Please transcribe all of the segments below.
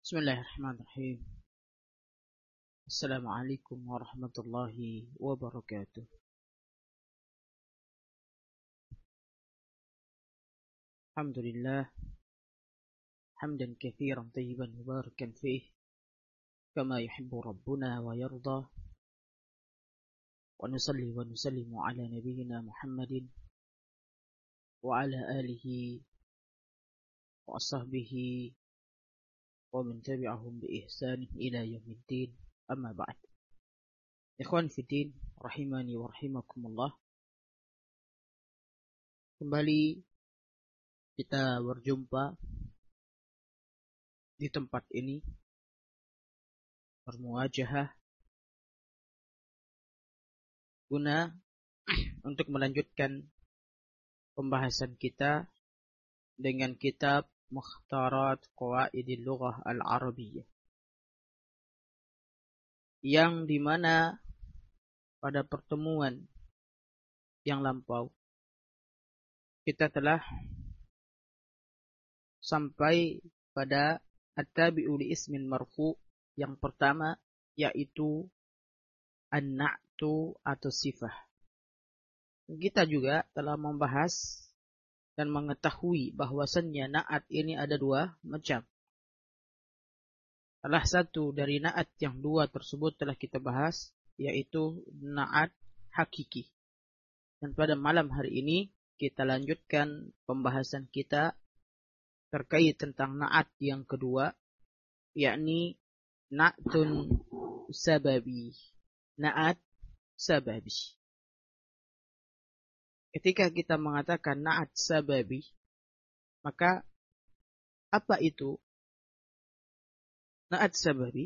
Bismillahirrahmanirrahim. Assalamualaikum warahmatullahi wabarakatuh. Alhamdulillah, hamdan katsiran tayyiban mubarakan fih, kama yuhibbu rabbuna wa yarda. Wa nusalli wa nusallimu ala nabiyyina Muhammadin wa ala alihi wa ashabihi wa man tabi'ahum bi ihsan ila yaumiddin. Amma ba'd. Ikhwan fiddin, rahimani wa rahimakumullah. Kembali kita berjumpa di tempat ini, bermuajahah, guna untuk melanjutkan pembahasan kita dengan kitab Mukhtarat Qawaidil Lughah Al-Arabiyyah, yang dimana pada pertemuan yang lampau kita telah sampai pada at-tabi'u li ismin marfu yang pertama, yaitu an-na'tu atau sifah. Kita juga telah membahas dan mengetahui bahwasannya na'at ini ada dua macam. Salah satu dari na'at yang dua tersebut telah kita bahas, yaitu na'at hakiki. Dan pada malam hari ini kita lanjutkan pembahasan kita terkait tentang na'at yang kedua, yakni na'tun sababi. Na'at sababi. Ketika kita mengatakan na'at sababi, maka apa itu na'at sababi?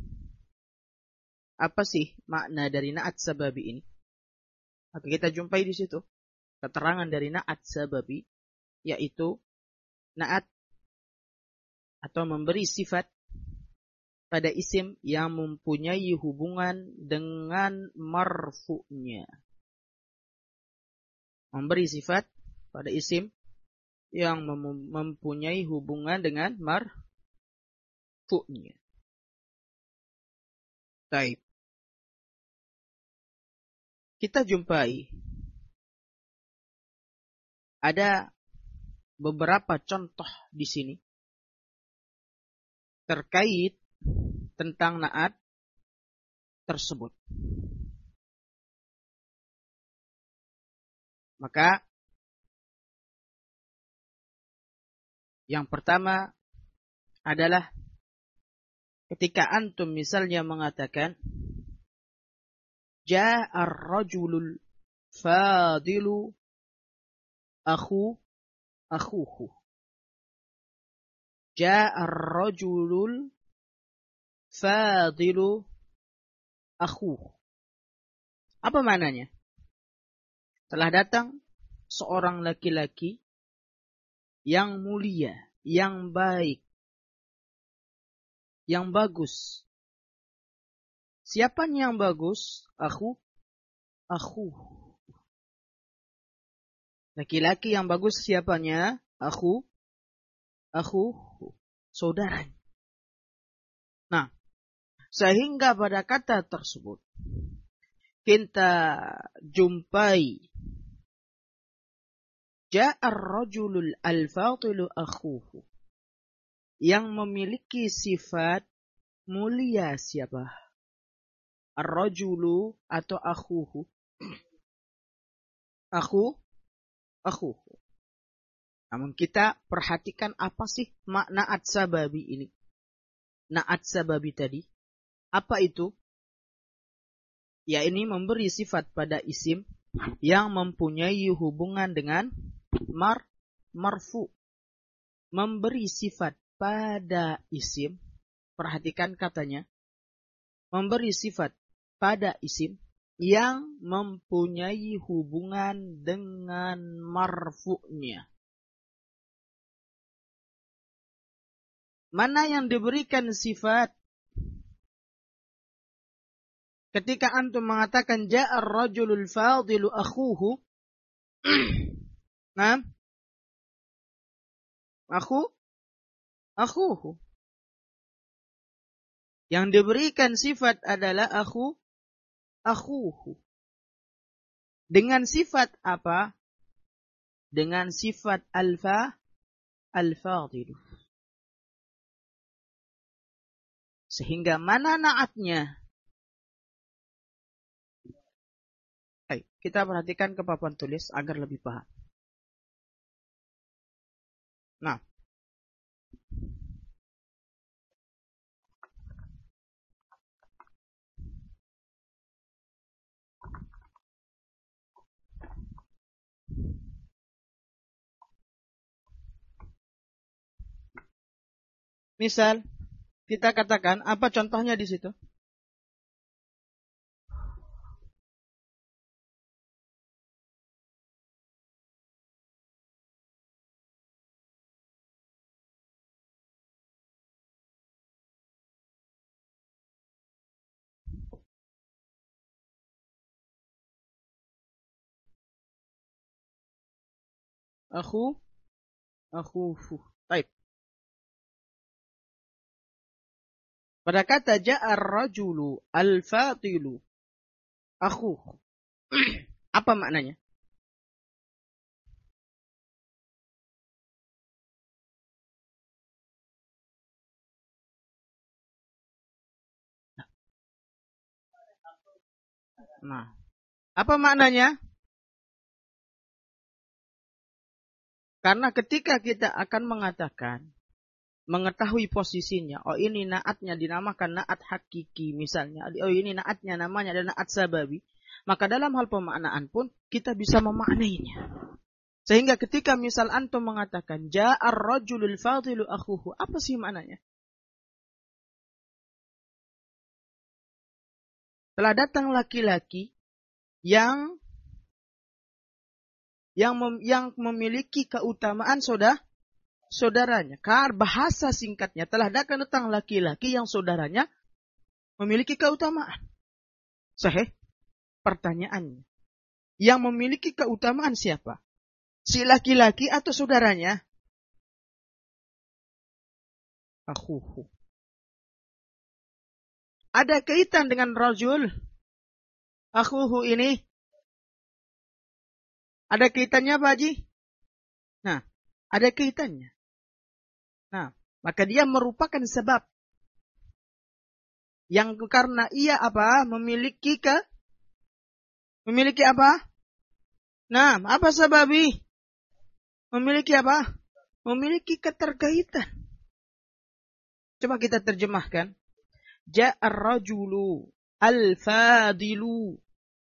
Apa sih makna dari na'at sababi ini? Maka kita jumpai di situ keterangan dari na'at sababi, yaitu na'at atau memberi sifat pada isim yang mempunyai hubungan dengan marfu'nya. Memberi sifat pada isim yang mempunyai hubungan dengan marfu'nya. Baik. Kita jumpai ada beberapa contoh di sini terkait tentang na'at tersebut. Maka yang pertama adalah ketika antum misalnya mengatakan ja'ar rajulul fadilu akhuhu. Ja'ar rajulul fadilu akhuhu. Apa maknanya? Telah datang seorang laki-laki yang mulia, yang baik, yang bagus. Siapa yang bagus? Akhu. Laki-laki yang bagus siapanya? Akhu. Saudaranya. Nah, sehingga pada kata tersebut kita jumpai ja'ar rajulul al-fadilu akhuhu, yang memiliki sifat mulia siapa? Ar-rajulu atau akhuhu? Akhuhu. Namun kita perhatikan apa sih makna na'at sababi ini? Na'at sababi tadi, apa itu? Ya, ini memberi sifat pada isim yang mempunyai hubungan dengan marfu. Memberi sifat pada isim, perhatikan katanya, memberi sifat pada isim yang mempunyai hubungan dengan marfu'nya. Mana yang diberikan sifat? Ketika antum mengatakan ja'ar rajulul fadilu akhuhu, nah, akhuhu. Yang diberikan sifat adalah akhuhu. Dengan sifat apa? Dengan sifat al-fadilu. Sehingga mana naatnya? Baik, kita perhatikan ke papan tulis agar lebih paham. Nah, misal kita katakan apa contohnya di situ? Akhufu. Baik. Pada kata ja'ar rajulu al-fatilu akhuhu. Apa maknanya? Nah, apa maknanya? Karena ketika kita akan mengatakan, mengetahui posisinya, oh ini naatnya dinamakan naat hakiki misalnya, oh ini naatnya namanya adalah naat sababi, maka dalam hal pemaknaan pun kita bisa memaknainya. Sehingga ketika misal antum mengatakan ja'ar rajulul fadilu akhuhu, apa sih maknanya? Telah datang laki-laki yang memiliki keutamaan saudaranya. Karena bahasa singkatnya telah datang laki-laki yang saudaranya memiliki keutamaan. Sahih? Pertanyaannya, yang memiliki keutamaan siapa? Si laki-laki atau saudaranya? Akhuhu. Ada kaitan dengan rajul akhuhu ini? Ada kaitannya, Pak Haji? Nah, ada kaitannya. Nah, maka dia merupakan sebab yang karena ia apa? Memiliki apa? Nah, apa sababi? Memiliki apa? Memiliki keterkaitan. Coba kita terjemahkan. Ja'ar rajulu al-fadilu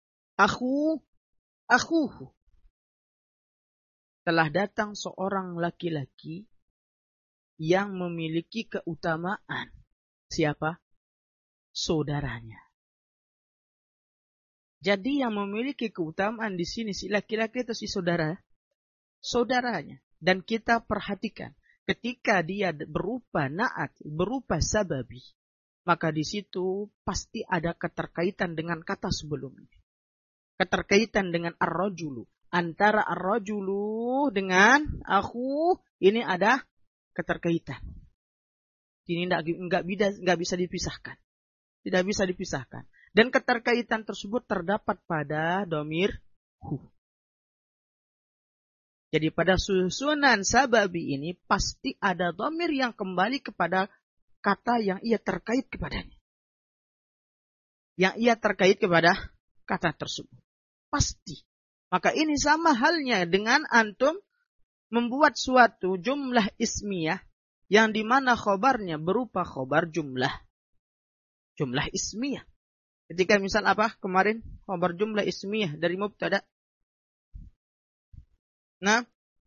akhuhu. Telah datang seorang laki-laki yang memiliki keutamaan. Siapa? Saudaranya. Jadi yang memiliki keutamaan di sini si laki-laki itu si saudaranya. Dan kita perhatikan, ketika dia berupa naat, berupa sababi, maka di situ pasti ada keterkaitan dengan kata sebelumnya. Keterkaitan dengan ar-rajulu. Antara ar-rajulu dengan akhu ini ada keterkaitan. Ini nggak bisa dipisahkan. Tidak bisa dipisahkan. Dan keterkaitan tersebut terdapat pada domir hu. Jadi pada susunan sababi ini pasti ada domir yang kembali kepada kata yang ia terkait kepadanya. Yang ia terkait kepada kata tersebut. Pasti. Maka ini sama halnya dengan antum membuat suatu jumlah ismiyah yang dimana khobarnya berupa khobar jumlah. Jumlah ismiyah. Ketika misal apa kemarin khobar jumlah ismiyah dari mubtada. Nah.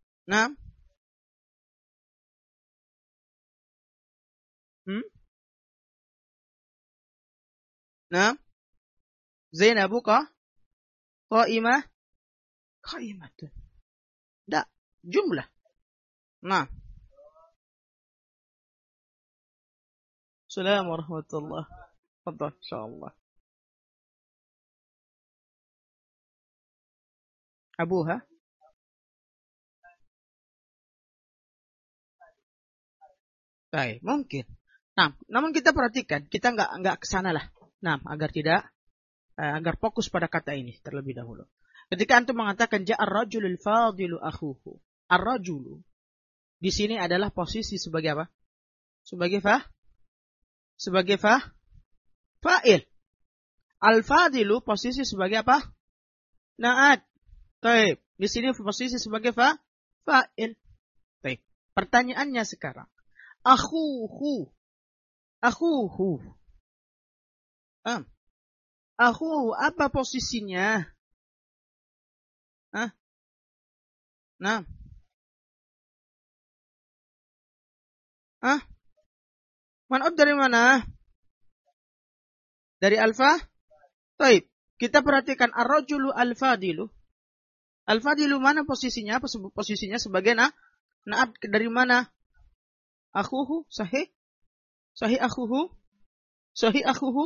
Nah. Zainabu qa'imah. Qa'imatun. Da, jumlah. Nah. Assalamualaikum warahmatullahi wabarakatuh. Insyaallah. Abuha. Baik, mungkin. Nah, namun kita perhatikan, kita nggak kesana lah. Nah, agar fokus pada kata ini terlebih dahulu. Ketika antum mengatakan ja'ar rajulul fadilu akhuhu. Ar-rajulu di sini adalah posisi sebagai apa? Sebagai fa'il. Al-fadilu posisi sebagai apa? Na'at. Baik. Di sini posisi sebagai fa'il. Baik. Pertanyaannya sekarang. Akhuhu. Akhuhu apa posisinya? Nah. Man'ut dari mana? Dari alfa? Baik. Kita perhatikan ar-rajulu al-fadilu. Al-fadilu mana posisinya? Posisinya sebagai na'at dari mana? Akhuhu, sahih? Sahih akhuhu? Sahih akhuhu?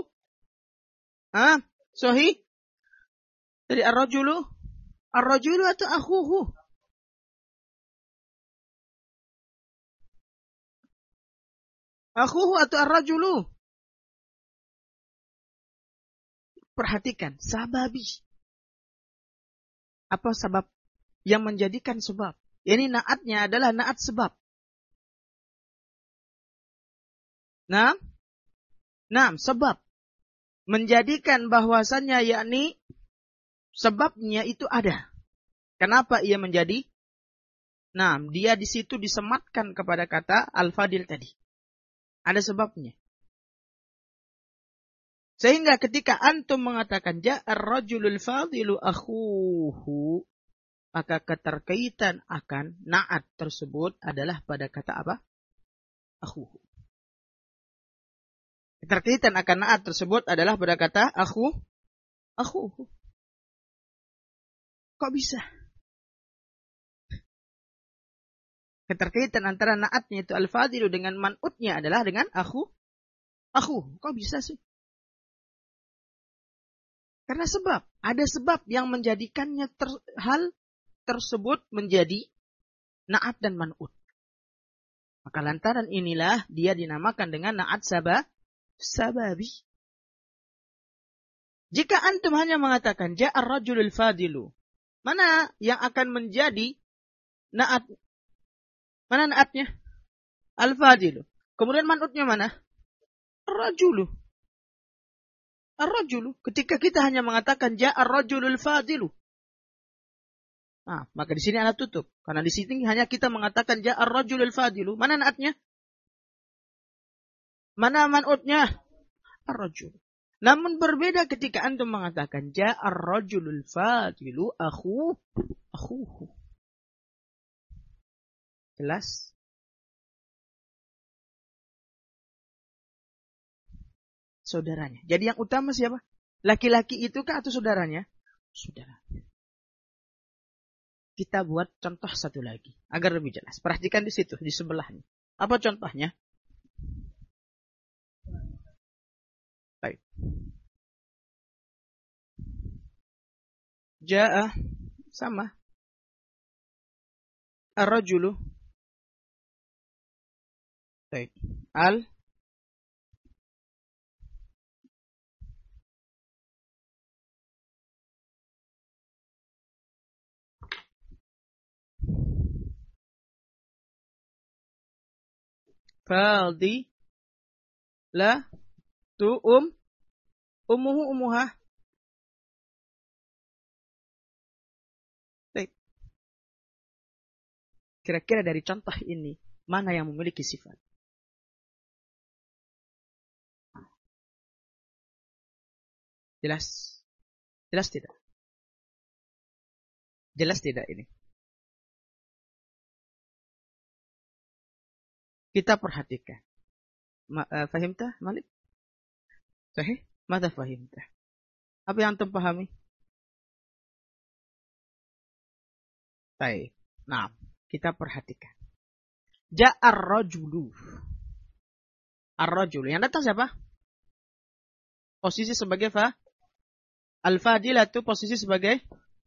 Sahih? Dari ar-rajulu? Ar-rajulu atau akhuhu? Akhuhu atau ar-rajulu? Perhatikan, sababi. Apa sebab yang menjadikan sebab? Ini naatnya adalah naat sebab. Nah, sebab. Menjadikan bahwasannya yakni sebabnya itu ada. Kenapa ia menjadi? Nah, dia di situ disematkan kepada kata al-fadil tadi. Ada sebabnya. Sehingga ketika antum mengatakan ja'ar rajulul fadilu akhuhu, maka keterkaitan akan na'at tersebut adalah pada kata apa? Akhuhu. Keterkaitan akan na'at tersebut adalah pada kata akhuhu. Kok bisa? Keterkaitan antara na'atnya itu al-fadilu dengan man'utnya adalah dengan akhu. Kok bisa sih? Karena sebab. Ada sebab yang menjadikannya hal tersebut menjadi na'at dan man'ut. Maka lantaran inilah dia dinamakan dengan na'at sababi. Jika antum hanya mengatakan ja'ar rajulul fadilu, mana yang akan menjadi na'at? Mana na'atnya? Al-fadilu. Kemudian man'utnya mana? Ar-rajulu. Ketika kita hanya mengatakan ja'ar rajulul fadilu. Nah, maka di sini ana tutup. Karena di sini hanya kita mengatakan ja'ar rajulul fadilu. Mana na'atnya? Mana man'utnya? Ar-rajul. Namun berbeda ketika antum mengatakan ja'ar rajulul fadilu akhuhu. Jelas? Saudaranya. Jadi yang utama siapa? Laki-laki itu kah atau saudaranya? Saudaranya. Kita buat contoh satu lagi agar lebih jelas. Perhatikan di situ, di sebelahnya. Apa contohnya? Baik. Ja'a sama. Ar-rajulu. Baik. Faldi la tu umuhu umuha. Baik. Kira-kira dari contoh ini mana yang memiliki sifat? Jelas? Jelas tidak? Jelas tidak ini? Kita perhatikan. Fahimtah, Malik? Sahih? Mada fahimtah? Apa yang antum pahami? Baik. Nah, kita perhatikan. Ja'ar rajulu. Ar-rajulu. Yang datang siapa? Posisi sebagai al-fadilatu posisi sebagai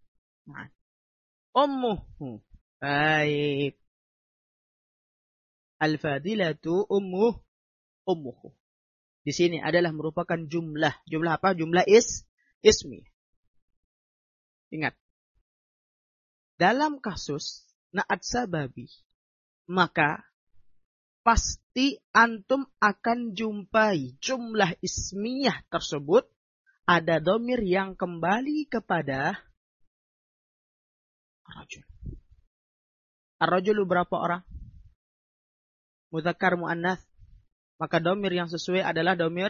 ummuhu. Baik. Al-fadilatu ummuh. ummuhu. Di sini adalah merupakan jumlah. Jumlah apa? Jumlah ismi. Ingat. Dalam kasus na'at sababi, maka pasti antum akan jumpai jumlah ismiyah tersebut ada dhamir yang kembali kepada ar-rajul. Ar-rajulu berapa orang? Mudzakkar muannats. Maka dhamir yang sesuai adalah dhamir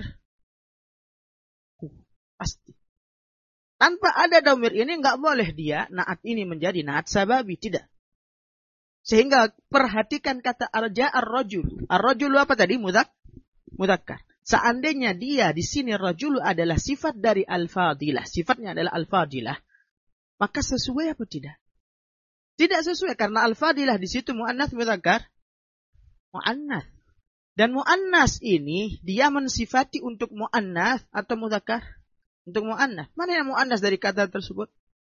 pasti. Tanpa ada dhamir ini enggak boleh dia na'at ini menjadi na'at sababi, tidak. Sehingga perhatikan kata arja ar-rajul. Ar-rajul apa tadi? Mudzakkar. Seandainya dia di sini rajul adalah sifat dari al-fadilah, sifatnya adalah al-fadilah, maka sesuai apa tidak? Tidak sesuai karena al-fadilah di situ muannats mudzakkar. Muannats. Dan muannas ini dia mensifati untuk muannas atau mudzakkar? Untuk muannas. Mana yang muannas dari kata tersebut?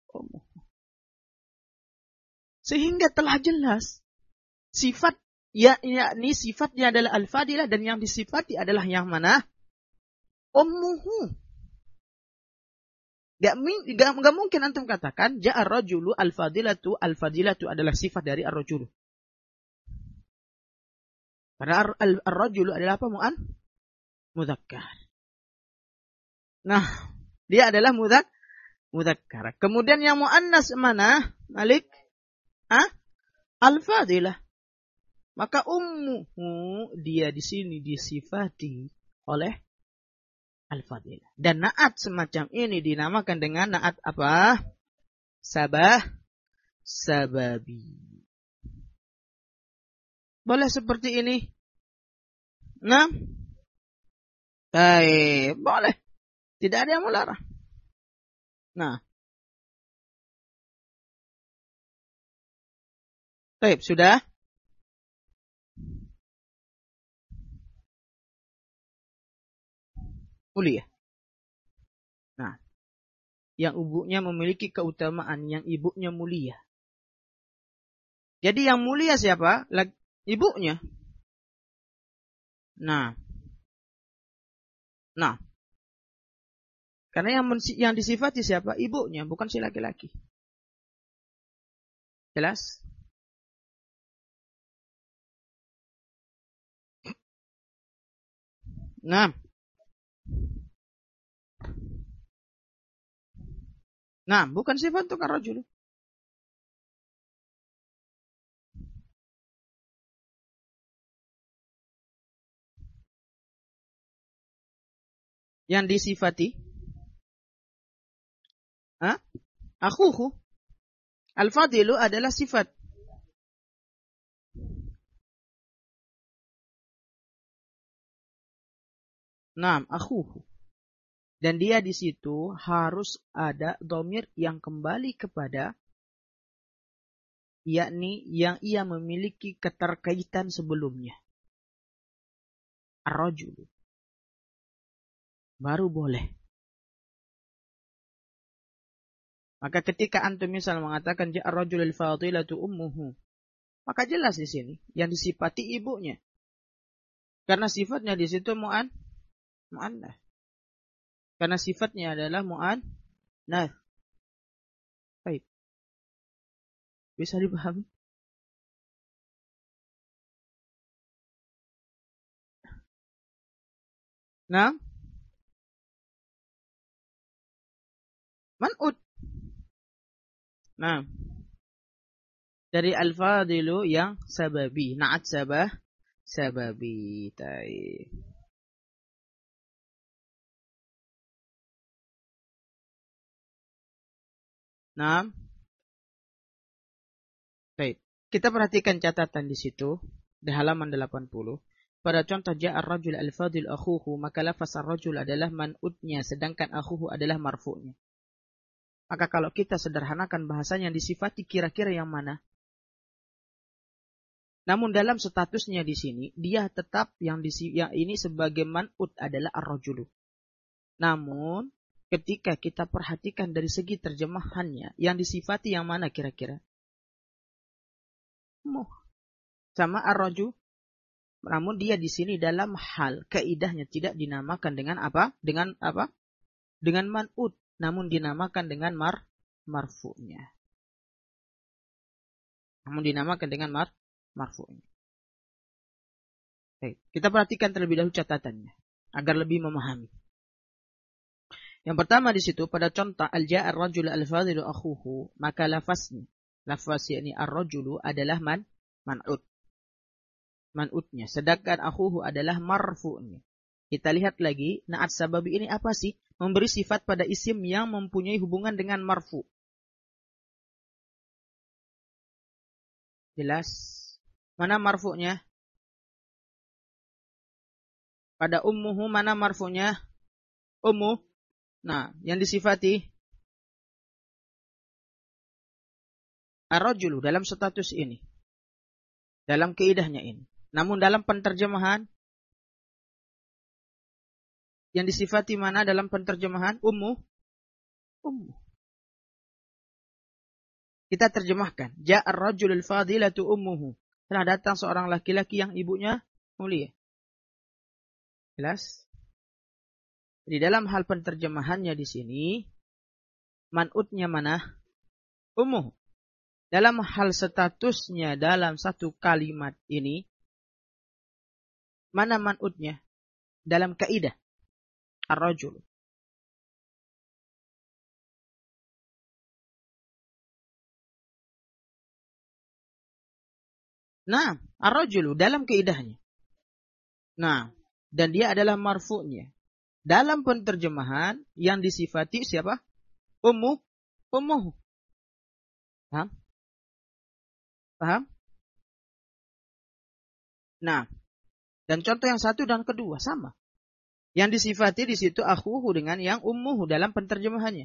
Sehingga telah jelas sifat yakni sifatnya adalah al-fadilah dan yang disifati adalah yang mana? Ummuhu. Gak mungkin antum katakan ja'a ar-rajulu al-fadilatu adalah sifat dari ar-rajulu. Karena ar-rajulu adalah apa? Mudzakkar. Nah, dia adalah mudzakkar. Kemudian yang muannas mana? Malik? Al-fadilah. Maka ummuhu dia di sini disifati oleh al-fadilah. Dan na'at semacam ini dinamakan dengan na'at apa? Sababi. Boleh seperti ini? Nah, baik, boleh. Tidak ada yang melarang. Nah, baik, sudah? Mulia. Nah, yang ibunya memiliki keutamaan, yang ibunya mulia. Jadi yang mulia siapa? Ibunya. Nah. Karena yang disifati siapa? Ibunya, bukan si laki-laki. Jelas? Nah, bukan sifat untuk ar-rajul. Yang disifati akhuhu. Al-fadilu adalah sifat. Akhuhu. Dan dia di situ harus ada dhamir yang kembali kepada yakni yang ia memiliki keterkaitan sebelumnya. Ar-rajul. Baru boleh. Maka ketika antum misal mengatakan ja'a ar-rajulul fadilatu ummuhu, maka jelas di sini yang disifati ibunya. Karena sifatnya di situ mu'annas. Karena sifatnya adalah mu'annas. Baik. Bisa dipahami? Nah, man'ud. Nah, dari al-fadilu yang sababi, na'at sababi. Taib. Nah, baik. Kita perhatikan catatan di situ di halaman 80. Pada contoh ja'a ar-rajul al-fadil akhuhu, maka lafaz ar-rajul adalah man'udnya, sedangkan akhuhu adalah marfu'nya. Maka kalau kita sederhanakan bahasanya disifati kira-kira yang mana? Namun dalam statusnya di sini dia tetap yang ini sebagai man'ud adalah ar-rajulu. Namun ketika kita perhatikan dari segi terjemahannya, yang disifati yang mana kira-kira? Sama ar-rajul. Namun dia di sini dalam hal kaidahnya tidak dinamakan dengan apa? Dengan apa? Dengan man'ut, namun dinamakan dengan marfu'nya. Namun dinamakan dengan marfu'nya. Baik, kita perhatikan terlebih dahulu catatannya agar lebih memahami. Yang pertama di situ pada contoh al-ja'a ar-rajul al-fadilu akhuhu, maka lafaznya, lafaz yakni ar-rajulu adalah man'ut. Man'utnya, sedangkan akhuhu adalah marfu'nya. Kita lihat lagi, na'at sababi ini apa sih? Memberi sifat pada isim yang mempunyai hubungan dengan marfu'. Jelas? Mana marfu'nya? Pada ummuhu mana marfu'nya? Ummu. Nah, yang disifati ar-rajulu dalam status ini. Dalam kaidahnya ini. Namun dalam penterjemahan yang disifati mana dalam penterjemahan? Ummu. Kita terjemahkan. Ja'ar rajulul fadilatu ummuhu. Telah datang seorang laki-laki yang ibunya mulia. Jelas? Di dalam hal penterjemahannya di sini, man'utnya mana? Ummuhu. Dalam hal statusnya dalam satu kalimat ini, mana man'utnya? Dalam kaidah ar-rajul. Nah, ar-rajulu dalam kaidahnya. Nah, dan dia adalah marfu'nya. Dalam penterjemahan yang disifati siapa? Ummuhu. Paham? Paham? Nah, dan contoh yang satu dan kedua sama. Yang disifati di situ akhuhu dengan yang ummuhu dalam penterjemahannya.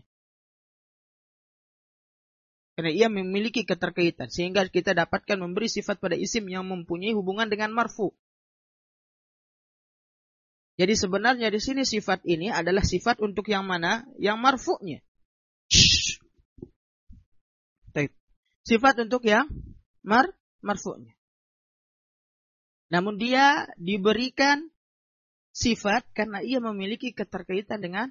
Karena ia memiliki keterkaitan sehingga kita dapatkan memberi sifat pada isim yang mempunyai hubungan dengan marfu. Jadi sebenarnya di sini sifat ini adalah sifat untuk yang mana? Yang marfu'nya. Sifat untuk yang marfu'nya. Namun dia diberikan sifat karena ia memiliki keterkaitan dengan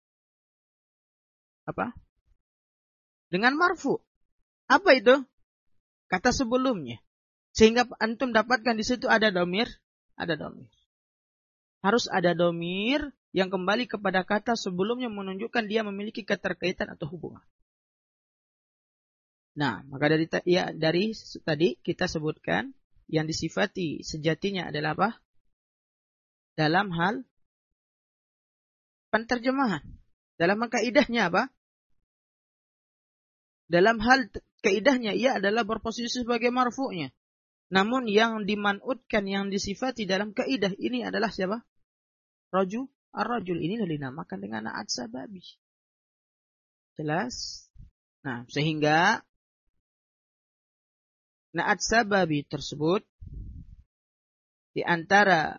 apa? Dengan marfu. Apa itu? Kata sebelumnya. Sehingga antum dapatkan di situ ada domir. Ada domir. Harus ada domir yang kembali kepada kata sebelumnya menunjukkan dia memiliki keterkaitan atau hubungan. Nah, maka dari tadi kita sebutkan yang disifati sejatinya adalah apa? Dalam hal penterjemahan. Dalam kaidahnya apa? Dalam hal kaidahnya ia adalah berposisi sebagai marfu'nya. Namun yang diman'utkan, yang disifati dalam kaidah ini adalah siapa? Ar-rajul ini dinamakan dengan na'at sababi. Jelas? Nah, sehingga na'at sababi tersebut di antara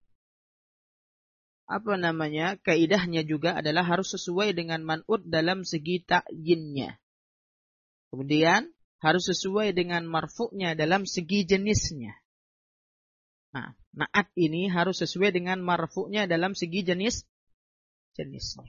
kaidahnya juga adalah harus sesuai dengan man'ut dalam segi ta'yinnya. Kemudian harus sesuai dengan marfu'nya dalam segi jenisnya. Nah, na'at ini harus sesuai dengan marfu'nya dalam segi jenisnya.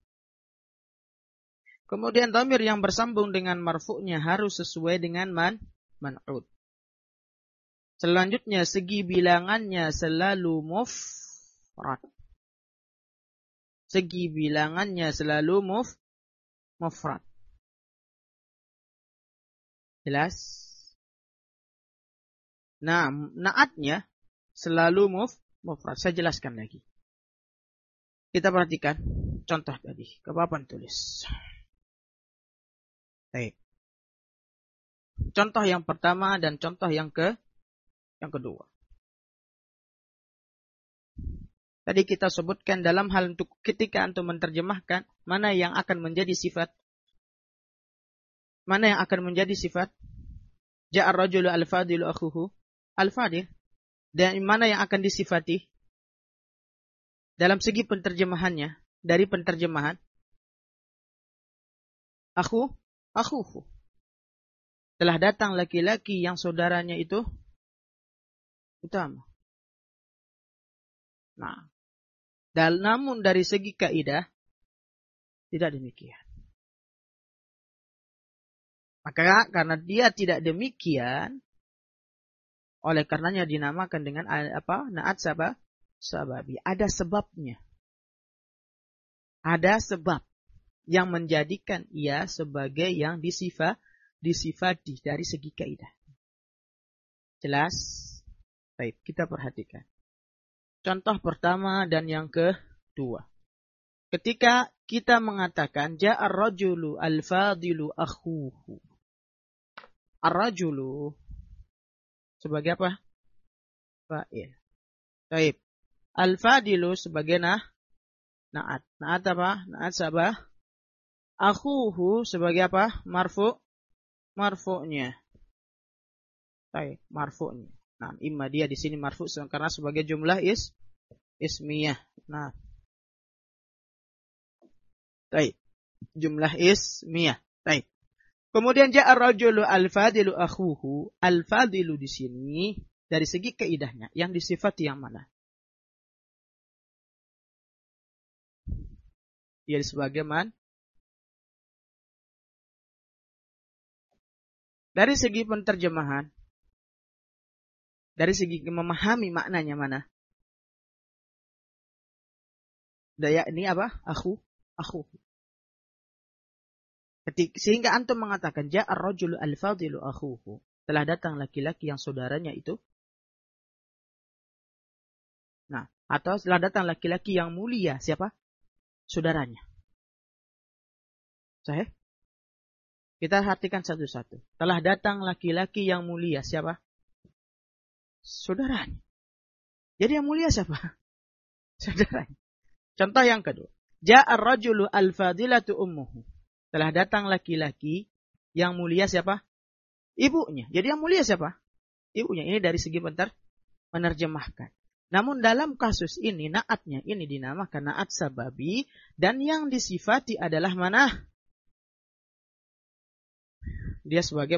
Kemudian dhamir yang bersambung dengan marfu'nya harus sesuai dengan man'ut. Selanjutnya segi bilangannya selalu mufrad. Segi bilangannya selalu mufrad. Jelas? Nah, na'atnya selalu mufrad. Saya jelaskan lagi. Kita perhatikan contoh tadi. Ke papan tulis. Baik. Contoh yang pertama dan contoh yang kedua. Tadi kita sebutkan dalam hal untuk ketika antum menerjemahkan mana yang akan menjadi sifat. Mana yang akan menjadi sifat? Ja'ar rajulu al-fadilu akhuhu al-fadil. Dan mana yang akan disifati? Dalam segi penterjemahannya, dari penterjemahan akhuhu. Telah datang laki-laki yang saudaranya itu utama. Nah, namun dari segi kaidah tidak demikian. Maka karena dia tidak demikian, oleh karenanya dinamakan dengan apa? Na'at sababi. Ada sebabnya. Ada sebab yang menjadikan ia sebagai yang disifati dari segi kaidah. Jelas? Baik, kita perhatikan. Contoh pertama dan yang kedua. Ketika kita mengatakan ja'ar rajulu al-fadilu akhuhu. Ar-rajulu sebagai apa? Fa'il. Baik. Al-fadilu sebagai na'at. Na'at apa? Na'at sabah. Akhuhu sebagai apa? Marfu'nya. Baik, marfu'nya. Nah, imma dia di sini marfu' karena sebagai jumlah ismiyah. Nah. Baik. Jumlah ismiyah. Baik. Kemudian ja'a rajulu al-fadilu akhuhu. Al-fadilu di sini dari segi kaidahnya yang disifati yang mana? Dia sebagai dari segi penterjemahan, dari segi memahami maknanya mana? Daya ini apa? Akhu. Sehingga antum mengatakan ja'ar rajulu al-fadilu akhuhu. Telah datang laki-laki yang saudaranya itu. Nah, atau telah datang laki-laki yang mulia. Siapa? Saudaranya. Sahih? Kita perhatikan satu-satu. Telah datang laki-laki yang mulia. Siapa? Saudaranya. Jadi yang mulia siapa? Saudaranya. Contoh yang kedua. Ja'ar rajulu al-fadilatu ummuhu. Telah datang laki-laki yang mulia siapa? Ibunya. Jadi yang mulia siapa? Ibunya. Ini dari segi menerjemahkan. Namun dalam kasus ini, na'atnya ini dinamakan na'at sababi. Dan yang disifati adalah mana? Dia sebagai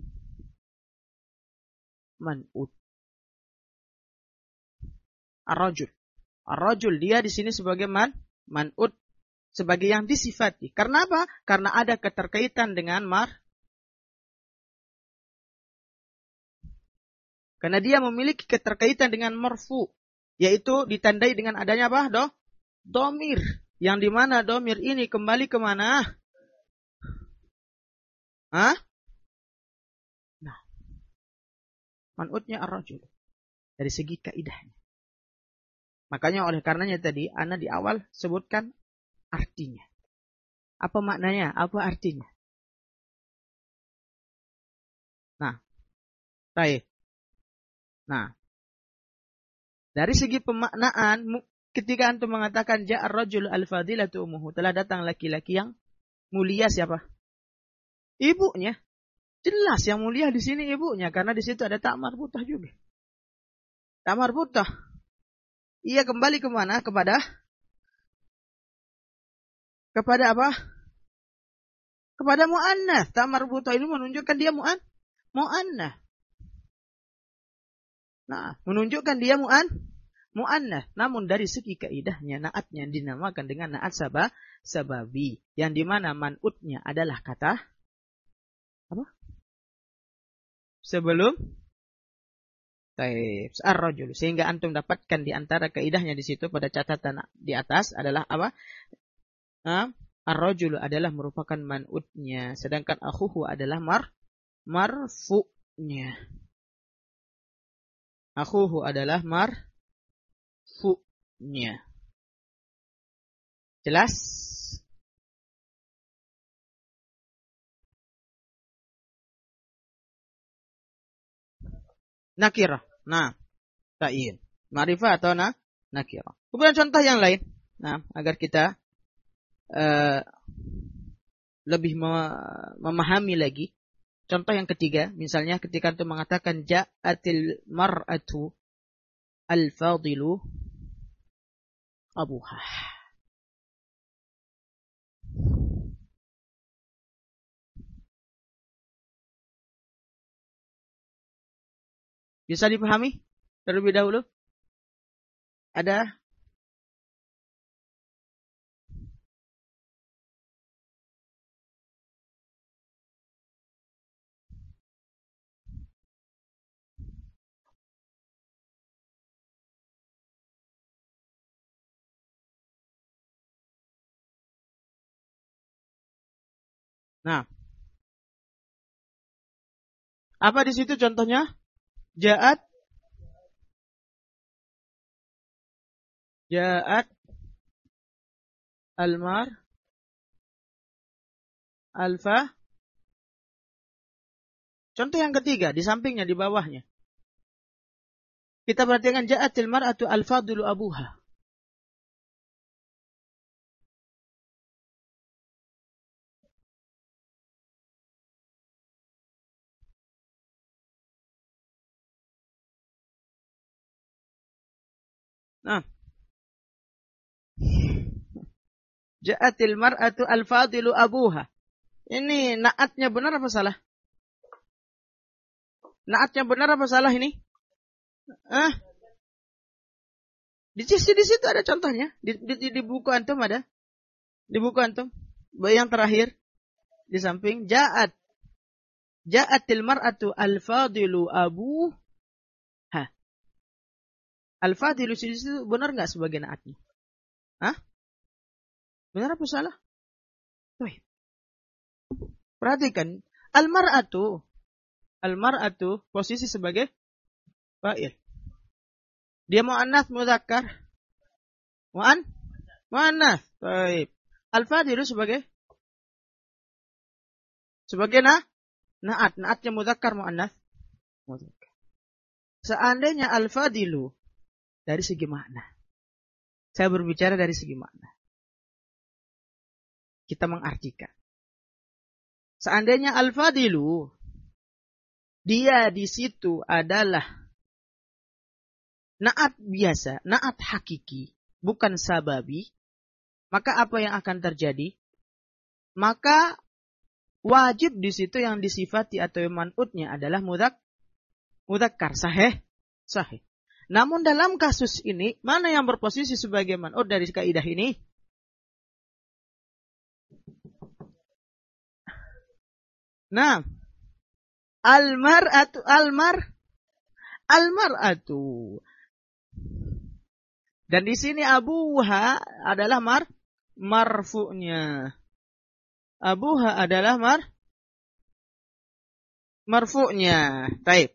man'ut. Ar-rajul. Ar-rajul dia di sini sebagai man'ut. Sebagai yang disifati. Karena apa? Karena ada keterkaitan dengan Karena dia memiliki keterkaitan dengan marfu. Yaitu ditandai dengan adanya apa? Domir. Yang dimana domir ini kembali kemana? Hah? Nah. Man'utnya ar-rajul. Dari segi kaidahnya. Makanya oleh karenanya tadi, ana di awal sebutkan artinya. Apa maknanya? Apa artinya? Nah. Baik. Nah. Dari segi pemaknaan, ketika antum mengatakan ja'ar rajul al-fadilatu ummuhu, telah datang laki-laki yang mulia siapa? Ibunya. Jelas yang mulia di sini ibunya, karena di situ ada tak marbutah juga. Tak marbutah. Ia kembali kemana? Kepada apa? Kepada mu'annath. Tak marbutah ini menunjukkan dia mu'annath. Nah, menunjukkan dia mu'annath. Namun dari segi kaidahnya, na'atnya dinamakan dengan na'at sababi. Yang dimana man'utnya adalah kata apa? Sebelum taib ar-rajul. Sehingga antum dapatkan di antara kaidahnya di situ pada catatan di atas adalah apa? Ar-rajul adalah merupakan man'utnya. Sedangkan akhuhu adalah marfu'nya. Akhuhu adalah marfu'nya. Jelas? Nakirah. Nah, ta'in. Ma'rifah atau nakirah. Kemudian contoh yang lain. Nah, agar kita lebih memahami lagi. Contoh yang ketiga, misalnya ketika antum mengatakan ja'atil mar'atu al-fadilu abuha. Bisa dipahami terlebih dahulu? Ada Nah, apa di situ contohnya? Ja'at, ja'at, almar, alfa. Contoh yang ketiga, di sampingnya, di bawahnya. Kita perhatikan ja'atil mar'atu al-fadlu abuha. Nah, ja'atil mar'atu al-fadlu abuha. Ini naatnya benar apa salah? Naatnya benar apa salah ini? Di situ ada contohnya. Di buku antum ada. Di buku antum. Yang terakhir. Di samping. Ja'atil mar'atu al-fadilu abuha. Al-fadilu di situ benar nggak sebagai naatnya? Hah? Benar apa salah? Tuh. Perhatikan. Al-mar'atu posisi sebagai fa'il. Dia mu'annas mudzakkar. Mu'annas. Baik. Al-fadilu sebagai naat. Naatnya mudzakkar mu'annas. Mudzakkar. Seandainya al-fadilu dari segi makna. Saya berbicara dari segi makna. Kita mengartikan. Seandainya al-fadilu dia di situ adalah naat biasa, naat hakiki, bukan sababi, maka apa yang akan terjadi? Maka wajib di situ yang disifati atau man'utnya adalah mudzakkar, sahih. Namun dalam kasus ini, mana yang berposisi sebagai man'ut dari kaidah ini? Nah, almar'atu. Dan di sini abuha adalah marfu'nya. Abuha adalah marfu'nya. Baik.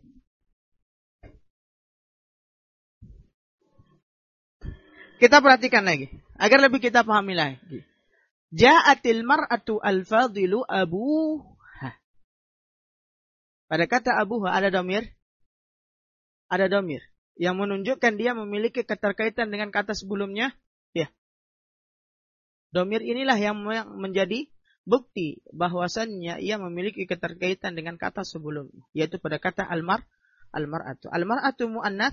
Kita perhatikan lagi agar lebih kita pahami lagi. Ja'atil mar'atu al-fadilu abuha. Pada kata abuha ada domir. Ada domir yang menunjukkan dia memiliki keterkaitan dengan kata sebelumnya. Ya. Domir inilah yang menjadi bukti bahwasannya ia memiliki keterkaitan dengan kata sebelumnya, yaitu pada kata almar'atu. Almar'atu mu'annas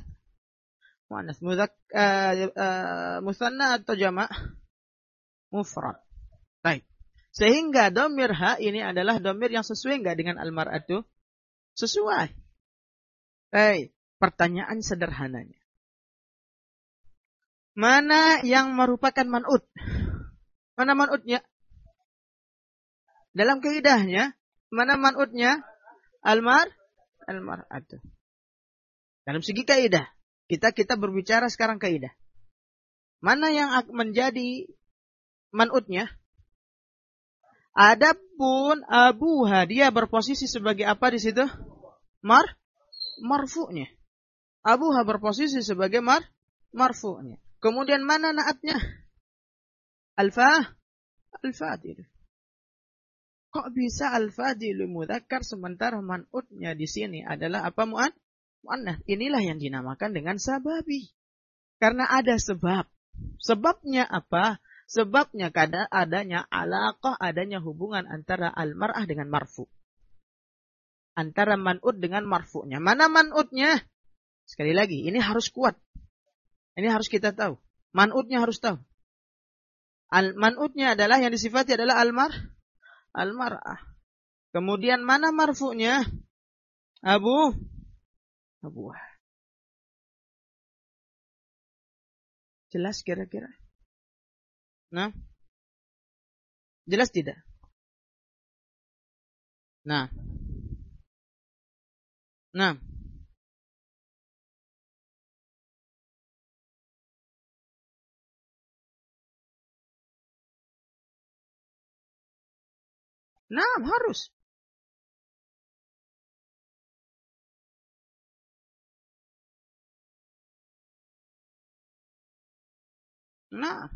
musanna atau jama' mufrad. Baik. Sehingga domir ha ini adalah domir yang sesuai enggak dengan almar'atu? Sesuai. Baik. Pertanyaan sederhananya. Mana yang merupakan man'ut? Mana man'utnya? Dalam kaidahnya, mana man'utnya? Almar'atu. Dalam segi kaidah. Kita berbicara sekarang kaidah. Mana yang menjadi man'utnya? Adapun abuha, dia berposisi sebagai apa di situ? Marfu'nya. Abuha berposisi sebagai marfu'nya. Kemudian mana naatnya? Al-fadil. Kok bisa al-fadilu mudzakkar sementara man'utnya di sini adalah apa mu'annas? Inilah yang dinamakan dengan sababi. Karena ada sebab. Sebabnya apa? Sebabnya karena adanya alaqah, adanya hubungan antara al-mar'ah dengan marfu. Antara man'ut dengan marfu'nya. Mana man'utnya? Sekali lagi, ini harus kuat. Ini harus kita tahu. Man'utnya harus tahu. Man'utnya adalah yang disifati adalah al-mar'ah. Kemudian mana marfu'nya? Abuah. Jelas kira-kira? Nah. Jelas tidak? Nah. Nah, harus. Nah,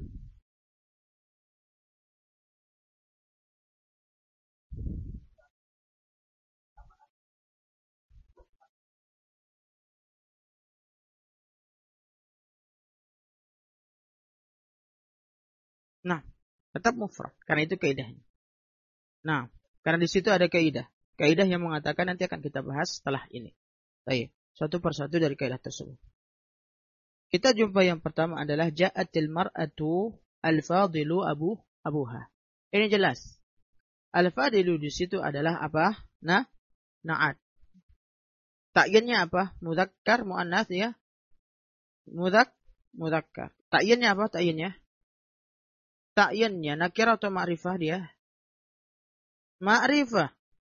nah, tetap mufrad. Karena itu kaidahnya. Nah, karena di situ ada kaidah. Kaidah yang mengatakan nanti akan kita bahas setelah ini. Baik, satu persatu dari kaidah tersebut. Kita jumpa yang pertama adalah ja'atil mar'atu al-fadilu abuha. Ini jelas. Al-fadilu di situ adalah apa? Nah, na'at. Ta'yinnya apa? Mudzakkar, muannats ya. Mudzakkar. Ta'yinnya apa? Ta'yinnya nakirah atau ma'rifah dia? Ma'rifah.